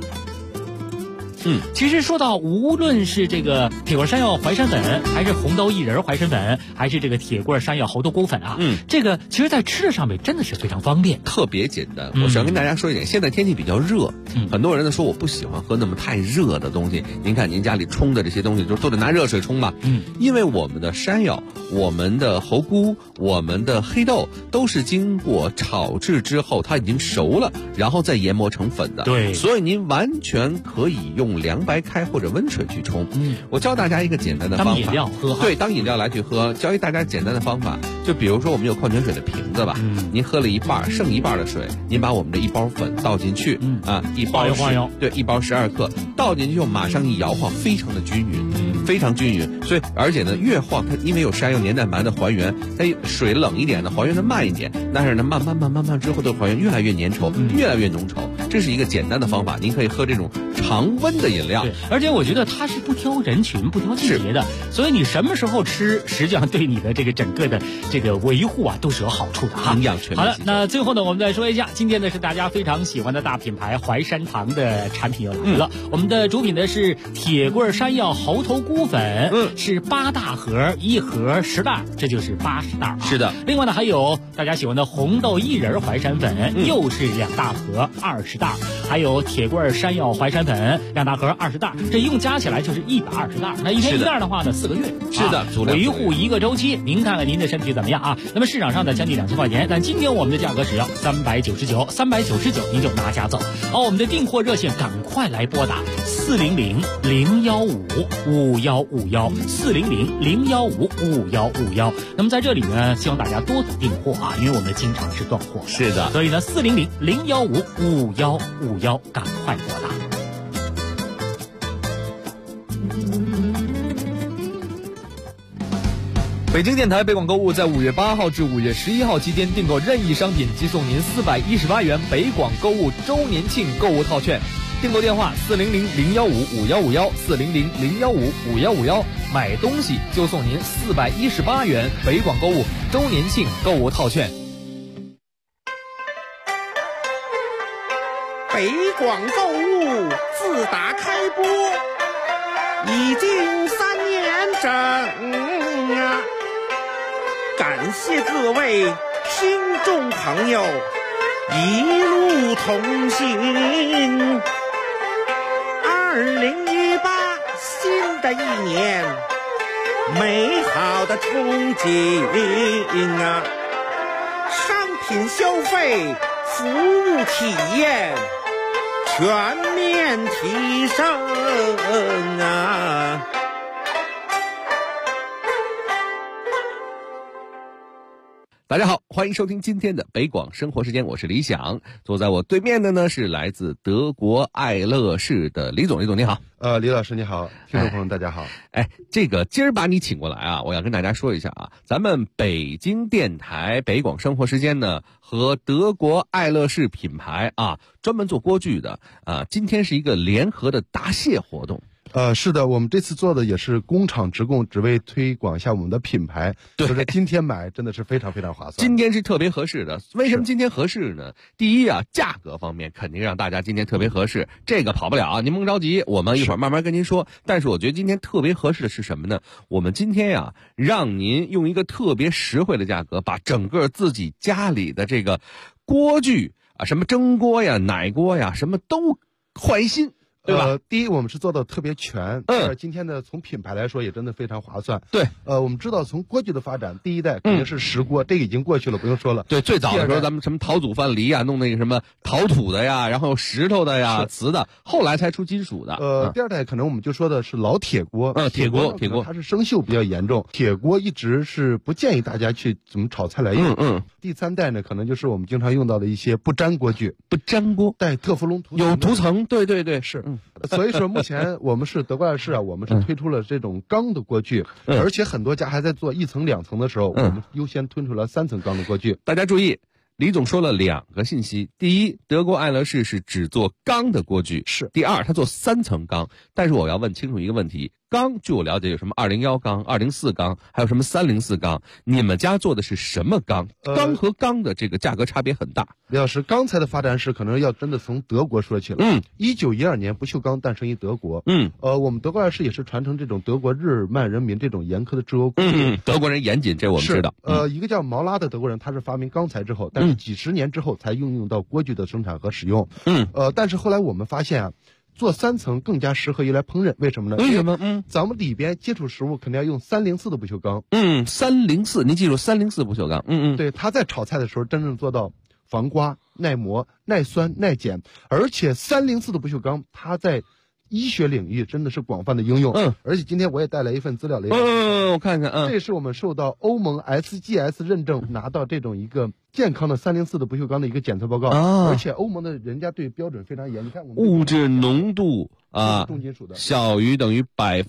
其实说到无论是这个铁棍山药淮山粉，还是红豆薏仁淮山粉，还是这个铁棍山药猴头菇粉啊，这个其实在吃的上面真的是非常方便， 特别简单。我想跟大家说一点，现在天气比较热，很多人呢说我不喜欢喝那么太热的东西。您看您家里冲的这些东西，就都得拿热水冲吧。因为我们的山药、我们的猴菇、我们的黑豆都是经过炒制之后，它已经熟了，然后再研磨成粉的。 对， 所以您完全可以用凉白开或者温水去冲。我教大家一个简单的方法， 当饮料喝。 对，当饮料来去喝。教大家简单的方法，就比如说我们有矿泉水的瓶子吧，您喝了一半，剩一半的水，您把我们这1包粉倒进去，一包对，1包12克，倒进去后马上一摇晃，非常的均匀，非常均匀。所以而且呢，越晃它因为有山药黏蛋白的还原，它水冷一点的还原的慢一点，但是呢慢慢之后的还原越来越粘稠，越来越浓稠。这是一个简单的方法，您可以喝这种常温的饮料。 对，而且我觉得它是不挑人群、不挑季节的，所以你什么时候吃，实际上对你的这个整个的这个维护啊，都是有好处的哈。 营养全面。 好了，那最后呢，我们再说一下，今天呢是大家非常喜欢的大品牌淮山堂的产品又来了。我们的主品呢是铁棍山药猴头菇粉，是8大盒，1盒10袋，这就是80袋。 是的。 另外呢，还有大家喜欢的红豆薏仁淮山粉，又是2大盒20袋，还有铁棍山药淮山粉2大盒20袋，这一共加起来就是120袋。那一天1袋的话呢，4个月。 是的， 维护1个周期，您看看您的身体怎么样啊？那么市场上呢将近2000块钱，但今天我们的价格只要399，399您就拿家走。好，我们的订货热线赶快来拨打400-015-5151，400-015-5151。那么在这里呢，希望大家多订货啊，因为我们经常是断货。 是的， 所以呢，400-015-5151，赶快拨打。 北京电台北广购物在5月8号至5月11号期间订购任意商品即送您418元北广购物周年庆购物套券。订购电话400-015-5151，400-015-5151，买东西就送您418元北广购物周年庆购物套券。 北广购物自打开播已经3年整啊！感谢各位听众朋友一路同行。2018新的一年，美好的憧憬啊！商品消费、服务体验全面提升啊！ 大家好，欢迎收听今天的北广生活时间，我是李想。坐在我对面的呢是来自德国爱乐士的李总。李总你好。 李老师你好，听众朋友大家好。 这个今儿把你请过来啊，我要跟大家说一下啊，咱们北京电台北广生活时间呢和德国爱乐士品牌啊，专门做锅具的啊，今天是一个联合的答谢活动。 是的，我们这次做的也是工厂直供，只为推广一下我们的品牌。 对， 就是今天买真的是非常非常划算。 今天是特别合适的，为什么今天合适呢？第一啊，价格方面肯定让大家今天特别合适，这个跑不了，您甭着急，我们一会儿慢慢跟您说。但是我觉得今天特别合适的是什么呢？我们今天呀，让您用一个特别实惠的价格，把整个自己家里的这个锅具啊，什么蒸锅呀、奶锅呀，什么都换一新。对吧？ 第一，我们是做的特别全。今天呢，从品牌来说也真的非常划算。 对。 我们知道从锅具的发展，第一代肯定是石锅，这个已经过去了，不用说了。 对，最早的时候咱们什么陶祖范梨啊，弄那个什么陶土的呀，然后石头的呀、瓷的，后来才出金属的。 第二代可能我们就说的是老铁锅。 铁锅它是生锈比较严重，铁锅一直是不建议大家去怎么炒菜来用。第三代呢，可能就是我们经常用到的一些不粘锅具。 不粘锅带特氟龙涂层， 有涂层。对， 是。所以说目前我们是德国爱乐士啊，我们是推出了这种钢的锅具，而且很多家还在做1层2层的时候，我们优先推出了3层钢的锅具。 大家注意，李总说了2个信息：第一，德国爱乐士是只做钢的锅具； 是。 第二，他做3层钢。但是我要问清楚一个问题：钢，据我了解有什么201钢、204钢，还有什么304钢？你们家做的是什么钢？钢和钢的这个价格差别很大。 李老师，钢材的发展史可能要真的从德国说起了。1912年不锈钢诞生于德国。我们德国爱乐士也是传承这种德国日曼人民这种严苛的制欧工艺。 德国人严谨，这我们知道。 一个叫毛拉的德国人，他是发明钢材之后，但是几十年之后才应用到锅具的生产和使用。但是后来我们发现啊，做3层更加适合用来烹饪，为什么呢？ 为什么？ 咱们里边接触食物肯定要用304的不锈钢。 304，您记住304不锈钢。 对，它在炒菜的时候真正做到防刮、耐磨、耐酸、耐碱，而且304的不锈钢，它在医学领域真的是广泛的应用。而且今天我也带来一份资料来。 我看看。 这是我们受到欧盟 SGS 认证，拿到这种一个健康的304的不锈钢的一个检测报告，而且欧盟的人家对标准非常严。你看我们物质浓度重金属的小于等于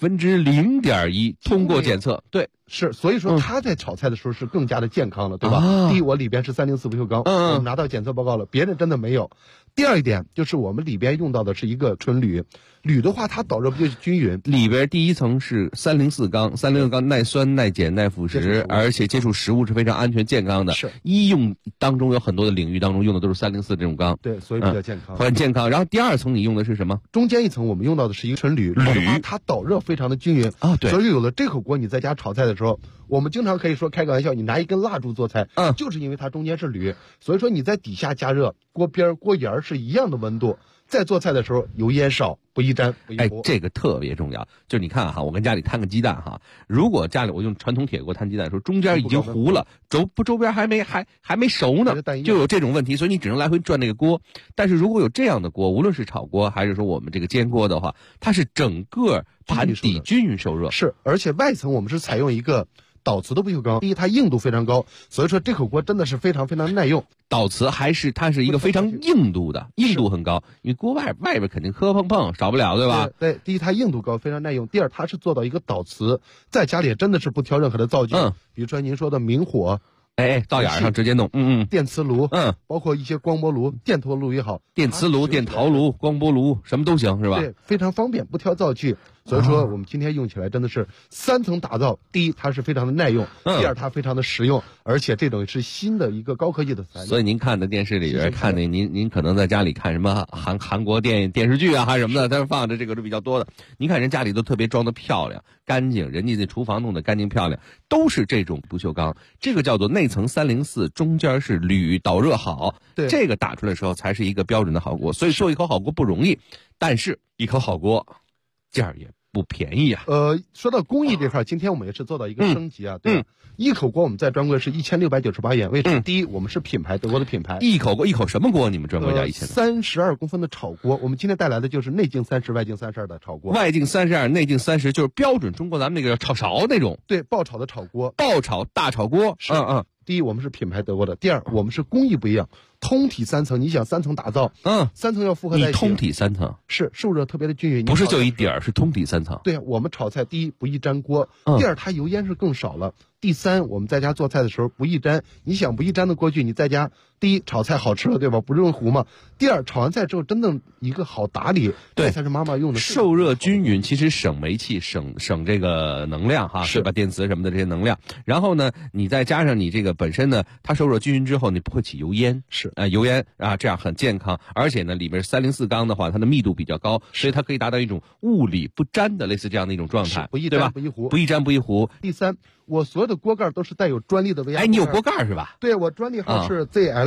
0.1%，通过检测。 对，是，所以说它在炒菜的时候是更加的健康了，对吧？第一，我里边是304不锈钢，我们拿到检测报告了，别人真的没有。第二一点就是我们里边用到的是一个纯铝，铝的话它导热不就是均匀？ 里边第一层是304钢，304钢耐酸、耐碱、耐腐蚀，而且接触食物是非常安全健康的。 是， 医用当中有很多的领域当中用的都是304这种钢， 对，所以比较健康， 很健康。然后第二层你用的是什么？ 中间一层我们用到的是一个纯铝，它导热非常的均匀啊，对。 所以有了这口锅，你在家炒菜的时候，我们经常可以说开个玩笑，你拿一根蜡烛做菜，就是因为它中间是铝，所以说你在底下加热，锅边锅沿是一样的温度，在做菜的时候油烟少，不易粘不易糊。 这个特别重要。就你看哈，我跟家里摊个鸡蛋哈，如果家里我用传统铁锅摊鸡蛋的时候，中间已经糊了，周边还没熟呢，就有这种问题，所以你只能来回转那个锅。但是如果有这样的锅，无论是炒锅还是说我们这个煎锅的话，它是整个盘底均匀受热， 是，而且外层我们是采用一个导瓷的不锈钢，第一它硬度非常高，所以说这口锅真的是非常非常耐用。 导瓷它是一个非常硬度的，硬度很高，因为锅外边肯定磕碰少不了，对吧？ 对，第一它硬度高，非常耐用；第二它是做到一个导瓷，在家里真的是不挑任何的灶具，比如说您说的明火。 灶眼上直接弄， 电磁炉，包括一些光波炉、电陶炉也好， 电磁炉、电陶炉、光波炉什么都行，是吧？ 对，非常方便，不挑灶具。所以说我们今天用起来真的是3层打造，第一它是非常的耐用，第二它非常的实用，而且这种是新的一个高科技的材料。 所以您看的电视里边看的，您可能在家里看什么韩国电视剧啊，还是什么的，它放的这个是比较多的。您看人家里都特别装的漂亮、干净，人家那厨房弄得干净漂亮，都是这种不锈钢，这个叫做内层304，中间是铝，导热好。 对， 这个打出来的时候才是一个标准的好锅。所以做一口好锅不容易，但是一口好锅价儿也不便宜啊。 说到工艺这块，今天我们也是做到一个升级啊，对吧？一口锅我们在专柜是1698元，为什么？第一，我们是品牌，德国的品牌。 一口锅，一口什么锅？你们专柜价 32公分的炒锅，我们今天带来的就是内径30，外径32的炒锅。 外径32，内径30，就是标准中国咱们那个炒勺那种。 对，爆炒的炒锅， 爆炒大炒锅。 是。第一，我们是品牌德国的；第二，我们是工艺不一样，通体3层。你想3层打造，3层要复合在一起。 你通体3层是受热特别的均匀， 不是就一点儿，是通体3层。 对，我们炒菜第一不易粘锅，第二它油烟是更少了，第三我们在家做菜的时候不易粘。你想不易粘的锅具，你在家第一炒菜好吃了，对吧？不用糊嘛。第二炒完菜之后真的一个好打理， 对， 才是妈妈用的。 受热均匀，其实省煤气，省这个能量哈， 是吧？电磁什么的这些能量。然后呢，你再加上你这个本身呢，它受热均匀之后，你不会起油烟， 是油烟啊，这样很健康。而且呢，里面304钢的话，它的密度比较高，所以它可以达到一种物理不粘的类似这样的一种状态， 不易对吧？ 不易糊， 不易粘不易糊。 第三，我所有的锅盖都是带有专利的微压。 你有锅盖是吧？ 对，我专利号是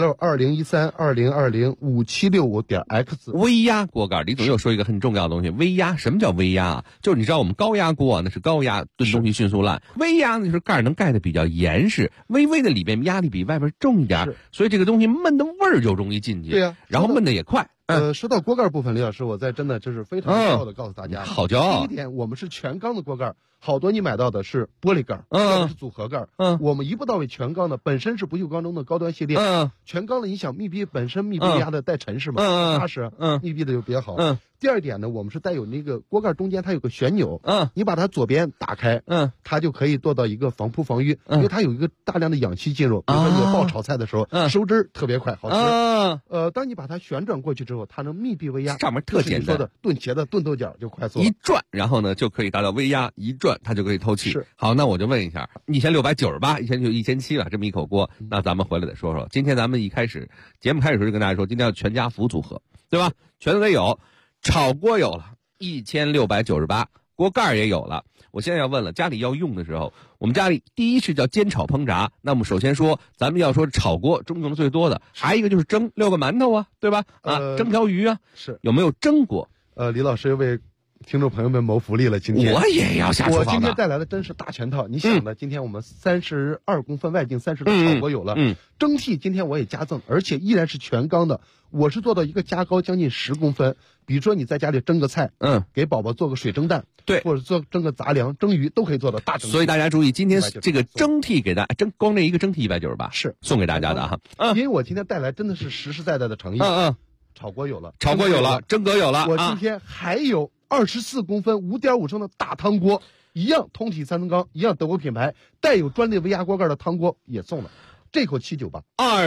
ZL20132025.X。 微压锅盖，李总又说一个很重要的东西，微压。什么叫微压啊？就是你知道我们高压锅啊，那是高压炖东西迅速烂，微压呢就是盖能盖的比较严实，微微的里边压力比外边重一点，所以这个东西焖的味儿就容易进去。 对呀， 然后焖的也快。 说到锅盖部分，李老师，我在真的就是非常骄傲的告诉大家， 好骄傲。 第一点，我们是全钢的锅盖，好多你买到的是玻璃盖，要么是组合盖，我们一步到位全钢的，本身是不锈钢中的高端系列，全钢的，你想密闭本身密闭压的带沉实嘛，踏实，密闭的就比较好。第二点呢，我们是带有那个锅盖中间它有个旋钮，你把它左边打开，它就可以做到一个防扑防淤，因为它有一个大量的氧气进入，比如说你爆炒菜的时候，收汁特别快，好吃。当你把它旋转过去之后，它能密闭微压， 上面特简单， 说的炖茄子、炖豆角就快速了， 一转，然后呢就可以达到微压，一转它就可以透气。 是。 好，那我就问一下，1698，以前就1700了，这么一口锅，那咱们回来得说说，今天咱们节目开始时就跟大家说，今天要全家福组合，对吧？全都得有。炒锅有了，1698，锅盖也有了。我现在要问了，家里要用的时候，我们家里第一是叫煎炒烹炸，那么首先说，咱们要说炒锅中用的最多的，还有一个就是蒸，6个馒头啊，对吧？蒸条鱼啊， 是有没有蒸锅？ 李老师又为听众朋友们谋福利了，今天我也要下厨房的。 我今天带来的真是大全套，你想的，今天我们32公分外径30的炒锅有了，蒸屉今天我也加赠，而且依然是全钢的。我是做到一个加高将近10公分， 比如说你在家里蒸个菜，给宝宝做个水蒸蛋， 对， 或者蒸个杂粮、蒸鱼都可以做到大蒸屉。 所以大家注意，今天这个蒸屉给大家光这一个蒸屉198， 是送给大家的哈。 因为我今天带来真的是实实在在的诚意。炒锅有了， 蒸锅有了， 我今天还有24公分5.5升的大汤锅，一样通体3层缸，一样德国品牌，带有专利微压锅盖的汤锅也送了。这口798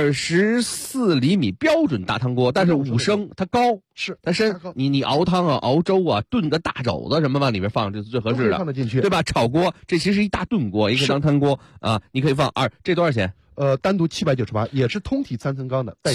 24厘米标准大汤锅，但是5升，它高， 是它深。你熬汤啊、熬粥啊、炖个大肘子什么往里面放，这是最合适的， 放得进去， 对吧？炒锅这其实一大炖锅，一个当汤锅啊，你可以放这多少钱？ 单独798，也是通体3层缸的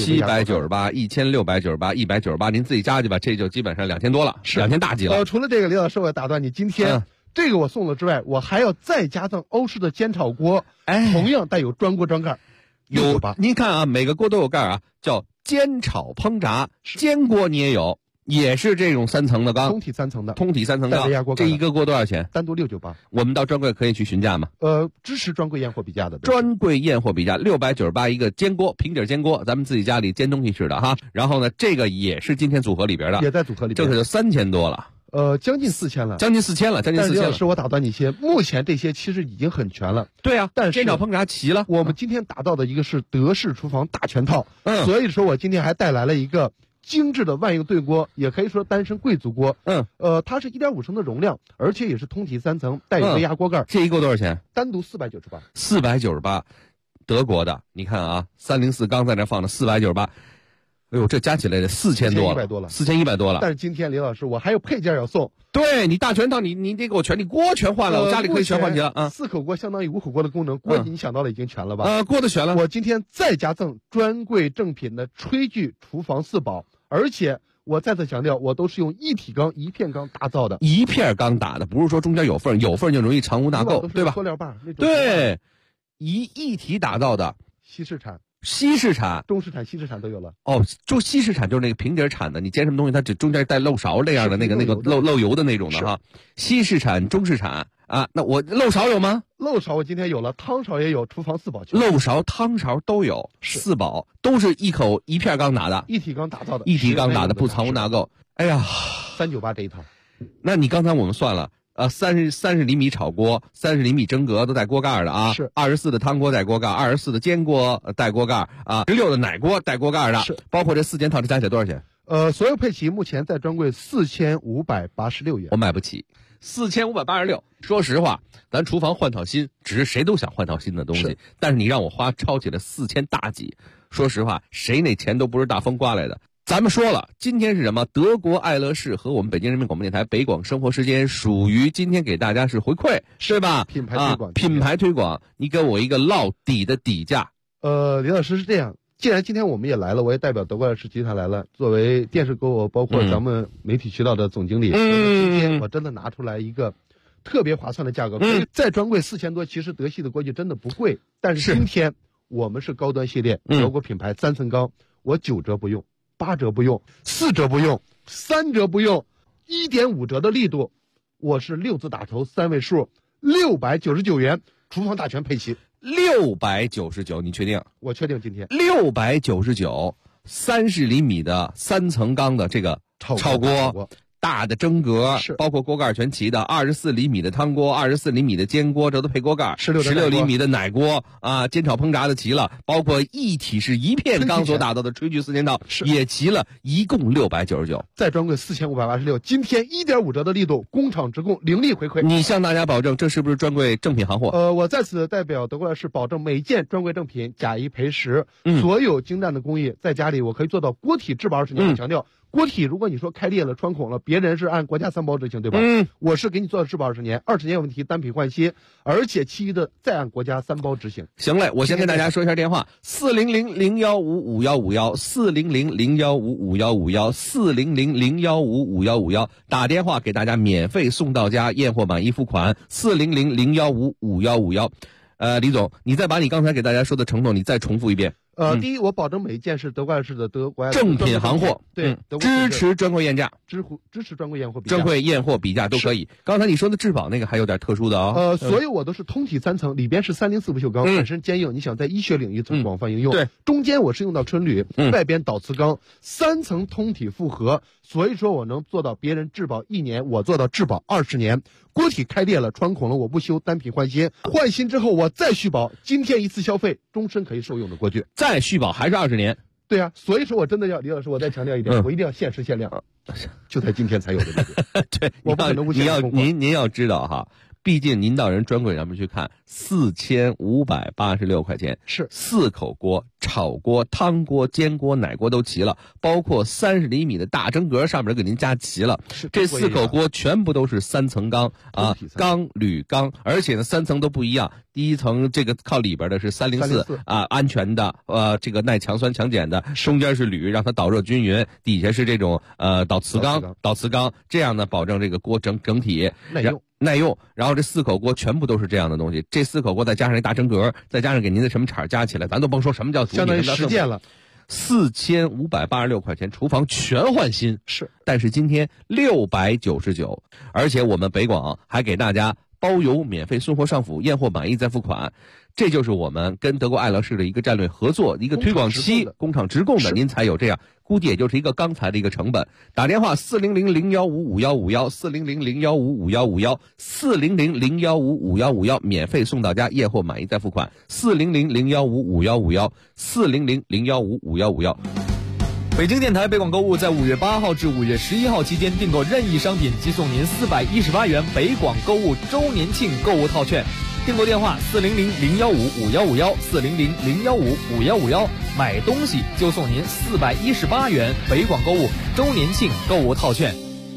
，798、1698、198，您自己加去吧，这就基本上2000多了，2000大几了。 除了这个，李老师我打断你，今天这个我送了之外，我还要再加赠欧式的煎炒锅，同样带有专锅专盖。 您看啊，每个锅都有盖啊，叫煎炒烹炸，煎锅你也是这种3层的缸， 通体3层的， 缸，这一个锅多少钱？ 单独698。 我们到专柜可以去询价吗？ 支持专柜验货比价的。 专柜验货比价698一个煎锅，平底煎锅，咱们自己家里煎东西吃的哈。然后呢，这个也是今天组合里边的， 也在组合里边， 这可就3000多了。 将近4000了， 将近4000了。 但是李老师，我打断你些，目前这些其实已经很全了。 对啊， 但是煎炒烹炸齐了。 我们今天打造的一个是德式厨房大全套，所以说我今天还带来了一个精致的万用对锅，也可以说单身贵族锅。它是1.5升的容量，而且也是通体3层，带有微压锅盖。 这一锅多少钱？ 单独498。 498，德国的，你看啊，304刚在那放的498。哎呦，这加起来得4100多了，4100多了。 但是今天李老师，我还有配件要送。 对你大全套，你得给我全，你锅全换了，我家里可以全换齐了啊。 4口锅相当于5口锅的功能，锅你想到了已经全了吧？ 锅都全了。 我今天再加赠专柜正品的炊具厨房4宝，而且我再次强调，我都是用一体缸、一片缸打造的， 一片缸打的，不是说中间有缝就容易藏污纳垢，对吧？ 塑料把对，一体打造的， 西式产、中式产、西式产都有了。 就西式产就是那个平底产的，你煎什么东西它只中间带漏勺那样的那个漏油的那种的哈。西式产、中式产啊，那我漏勺有吗？ 漏勺我今天有了，汤勺也有，厨房4宝。 漏勺、汤勺都有，4宝都是一片缸打的， 一体缸打造的， 一体缸打的，不藏污纳垢。哎呀 ，398这一套。 那你刚才我们算了。30厘米炒锅，30厘米蒸格都带锅盖的啊， 是 24的汤锅带锅盖，24的煎锅带锅盖啊，16的奶锅带锅盖的， 是包括这4件套，这加起来多少钱？ 所有配齐目前在专柜4586元， 我买不起，4586。说实话，咱厨房换套新，只是谁都想换套新的东西，但是你让我花超起了4000大几，说实话，谁那钱都不是大风刮来的。咱们说了，今天是什么？德国爱乐仕和我们北京人民广播电台北广生活时间属于今天给大家是回馈，是吧？ 品牌推广， 品牌推广，你给我一个落底的底价。 李老师是这样，既然今天我们也来了，我也代表德国爱乐仕集团来了，作为电视购物包括咱们媒体渠道的总经理，今天我真的拿出来一个特别划算的价格，在专柜4000多，其实德系的锅具真的不贵，但是今天我们是高端系列，德国品牌3层缸，我9折不用。8折不用，4折不用，3折不用，1.5折的力度，我是6字打头3位数，699元，厨房大全配齐 ，699，你确定？ 我确定今天 699，30厘米的3层缸的这个炒锅。大的蒸格，包括锅盖全齐的，24厘米的汤锅，24厘米的煎锅，这都配锅盖，16厘米的奶锅啊，煎炒烹炸的齐了，包括一体式一片缸所打造的炊具4件套也齐了，一共699， 在专柜4586，今天1.5折的力度，工厂直供，零利回馈。 你向大家保证，这是不是专柜正品行货？ 我在此代表德国爱乐仕保证每件专柜正品，假一赔10，所有精湛的工艺，在家里我可以做到锅体质保20年，我强调。锅体，如果你说开裂了、穿孔了，别人是按国家3包执行，对吧？我是给你做的质保20年，20年有问题单品换新，而且其余的再按国家3包执行。 行嘞，我先跟大家说一下电话：400-015-5151，400-015-5151，400-015-5151，打电话给大家免费送到家，验货满意付款，400-015-5151。李总，你再把你刚才给大家说的承诺，你再重复一遍。 第一，我保证每一件是德国爱市的正品行货， 对， 支持专柜验价， 支持专柜验货比价， 专柜验货比价都可以。刚才你说的质保那个还有点特殊的啊。 所有我都是通体3层，里边是304不锈钢，本身坚硬，你想在医学领域广泛应用。 对， 中间我是用到春铝，外边导磁钢，3层通体复合，所以说我能做到别人质保1年，我做到质保20年。锅体开裂了、穿孔了，我不修，单品换新，换新之后我再续保，今天一次消费，终身可以受用的锅具， 再续保还是20年。 对啊，所以说我真的要李老师，我再强调一点，我一定要限时限量，就在今天才有的这个。 对， 我不可能不您要知道哈。毕竟您到人专柜上面去看，4586块钱是 4口锅、炒锅、汤锅、煎锅、奶锅都齐了，包括30厘米的大蒸格上面给您加齐了。这4口锅全部都是3层钢啊，钢铝钢，而且呢3层都不一样。第一层这个靠里边的是304啊，安全的，这个耐强酸强碱的，中间是铝，让它导热均匀，底下是这种导磁钢，这样呢保证这个锅整体耐用，然后这4口锅全部都是这样的东西，这4口锅再加上一大蒸格，再加上给您的什么铲加起来，咱都甭说什么叫相当于10件了 ，4586块钱，厨房全换新是， 但是今天699，而且我们北广还给大家包邮免费送货上府，验货满意再付款。这就是我们跟德国爱乐士的一个战略合作，一个推广期，工厂直供的，您才有这样，估计也就是一个钢材的一个成本。打电话400-015-5151，400-015-5151，400-015-5151，免费送到家，验货满意再付款。400-015-5151，400-015-5151。 北京电台北广购物在5月8号至5月11号期间订购任意商品，即送您418元北广购物周年庆购物套券。订购电话400-015-5151，400-015-5151，买东西就送您418元北广购物周年庆购物套券。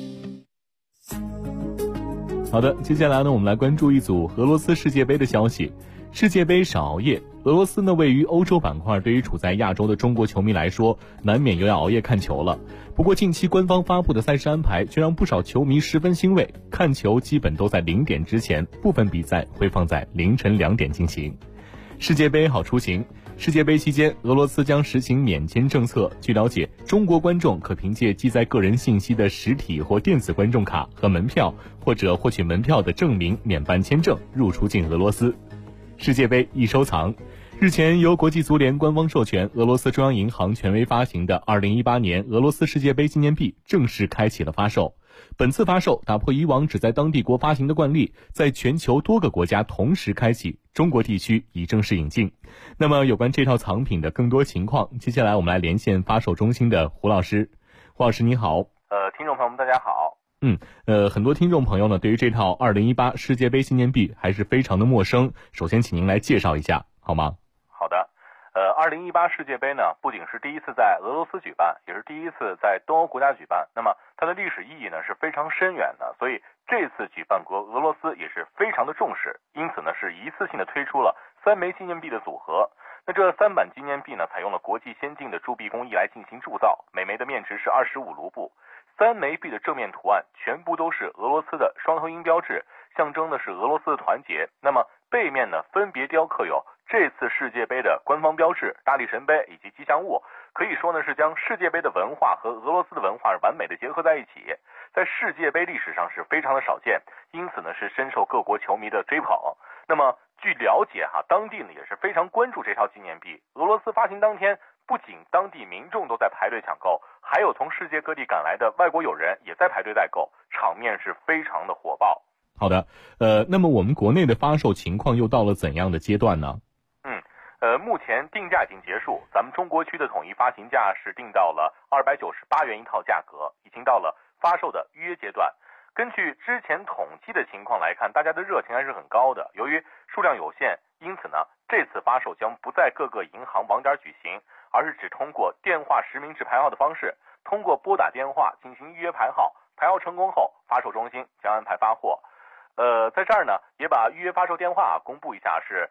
好的，接下来呢，我们来关注一组俄罗斯世界杯的消息。世界杯少熬夜，俄罗斯呢位于欧洲板块，对于处在亚洲的中国球迷来说，难免又要熬夜看球了。不过近期官方发布的赛事安排却让不少球迷十分欣慰，看球基本都在0点之前，部分比赛会放在凌晨2点进行。世界杯好出行，世界杯期间，俄罗斯将实行免签政策。据了解，中国观众可凭借记载个人信息的实体或电子观众卡和门票，或者获取门票的证明免办签证入出境俄罗斯。世界杯易收藏，日前由国际足联官方授权，俄罗斯中央银行权威发行的2018年俄罗斯世界杯纪念币正式开启了发售。本次发售打破以往只在当地国发行的惯例，在全球多个国家同时开启，中国地区已正式引进。那么有关这套藏品的更多情况，接下来我们来连线发售中心的胡老师。胡老师你好。 听众朋友们大家好。 很多听众朋友呢，对于这套2018世界杯纪念币还是非常的陌生。首先，请您来介绍一下，好吗？ 好的。2018世界杯呢，不仅是第一次在俄罗斯举办，也是第一次在东欧国家举办。那么它的历史意义呢是非常深远的，所以这次举办国俄罗斯也是非常的重视，因此呢是一次性的推出了3枚纪念币的组合。那这3版纪念币呢，采用了国际先进的铸币工艺来进行铸造，每枚的面值是25卢布。3枚币的正面图案全部都是俄罗斯的双头鹰标志，象征的是俄罗斯的团结。那么背面呢，分别雕刻有这次世界杯的官方标志、大力神杯以及吉祥物，可以说呢是将世界杯的文化和俄罗斯的文化完美的结合在一起，在世界杯历史上是非常的少见，因此呢是深受各国球迷的追捧。那么据了解当地呢也是非常关注这套纪念币。俄罗斯发行当天，不仅当地民众都在排队抢购，还有从世界各地赶来的外国友人也在排队代购，场面是非常的火爆。 好的，那么我们国内的发售情况又到了怎样的阶段呢？ 目前定价已经结束，咱们中国区的统一发行价是定到了298元一套价格，已经到了发售的预约阶段。根据之前统计的情况来看，大家的热情还是很高的。由于数量有限，因此呢，这次发售将不在各个银行网点举行，而是只通过电话实名制排号的方式，通过拨打电话进行预约排号，排号成功后，发售中心将安排发货。在这儿呢，也把预约发售电话公布一下，是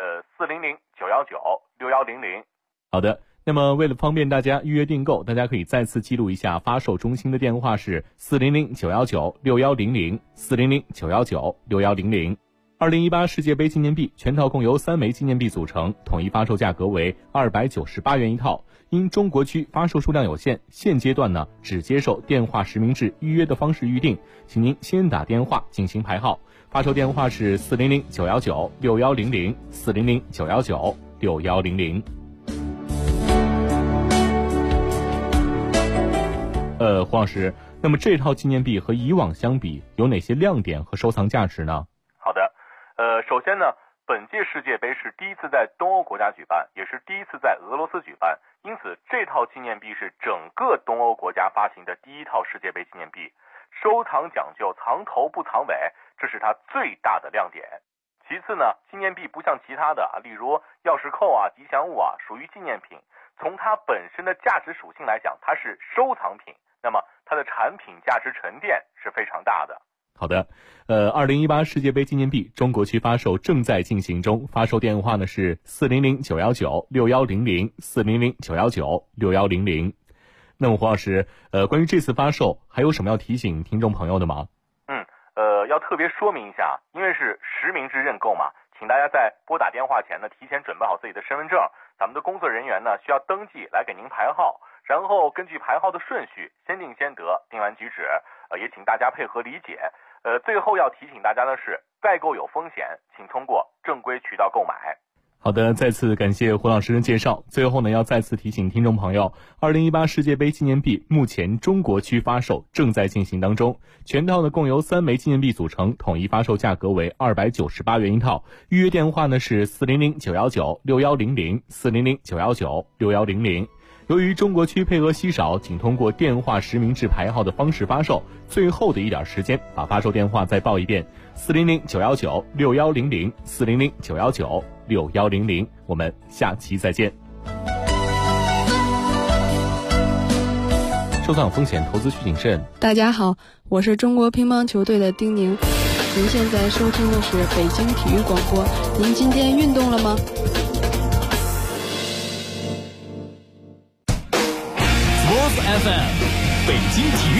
400-919-6100。 好的，那么为了方便大家预约订购，大家可以再次记录一下发售中心的电话是400-919-6100，400-919-6100。 2018世界杯纪念币全套共由3枚纪念币组成，统一发售价格为298元一套。因中国区发售数量有限，现阶段呢只接受电话实名制预约的方式预定，请您先打电话进行排号。发售电话是400-919-6100 400-919-6100。黄老师，那么这套纪念币和以往相比有哪些亮点和收藏价值呢？ 好的，首先呢，本届世界杯是第一次在东欧国家举办，也是第一次在俄罗斯举办，因此这套纪念币是整个东欧国家发行的第一套世界杯纪念币，收藏讲究藏头不藏尾，这是它最大的亮点。其次呢，纪念币不像其他的例如钥匙扣吉祥物属于纪念品，从它本身的价值属性来讲，它是收藏品，那么它的产品价值沉淀是非常大的。 好的，2018世界杯纪念币中国区发售正在进行中，发售电话呢是400-919-6100 400-919-6100。那么黄老师，关于这次发售还有什么要提醒听众朋友的吗？ 要特别说明一下，因为是实名制认购嘛，请大家在拨打电话前呢，提前准备好自己的身份证，咱们的工作人员呢需要登记来给您排号，然后根据排号的顺序先定先得，定完举止，也请大家配合理解。最后要提醒大家的是，代购有风险，请通过正规渠道购买。 好的，再次感谢胡老师的介绍。最后呢，要再次提醒听众朋友，2018世界杯纪念币目前中国区发售正在进行当中，全套呢共由3枚纪念币组成，统一发售价格为298元一套。预约电话呢是400-919-6100 400-919-6100。由于中国区配额稀少，请通过电话实名制排号的方式发售。最后的一点时间，把发售电话再报一遍：400-919-6100 400-919-6100。我们下期再见。收藏风险，投资需谨慎。 大家好，我是中国乒乓球队的丁宁。您现在收听的是北京体育广播。您今天运动了吗 ？FM 北京体育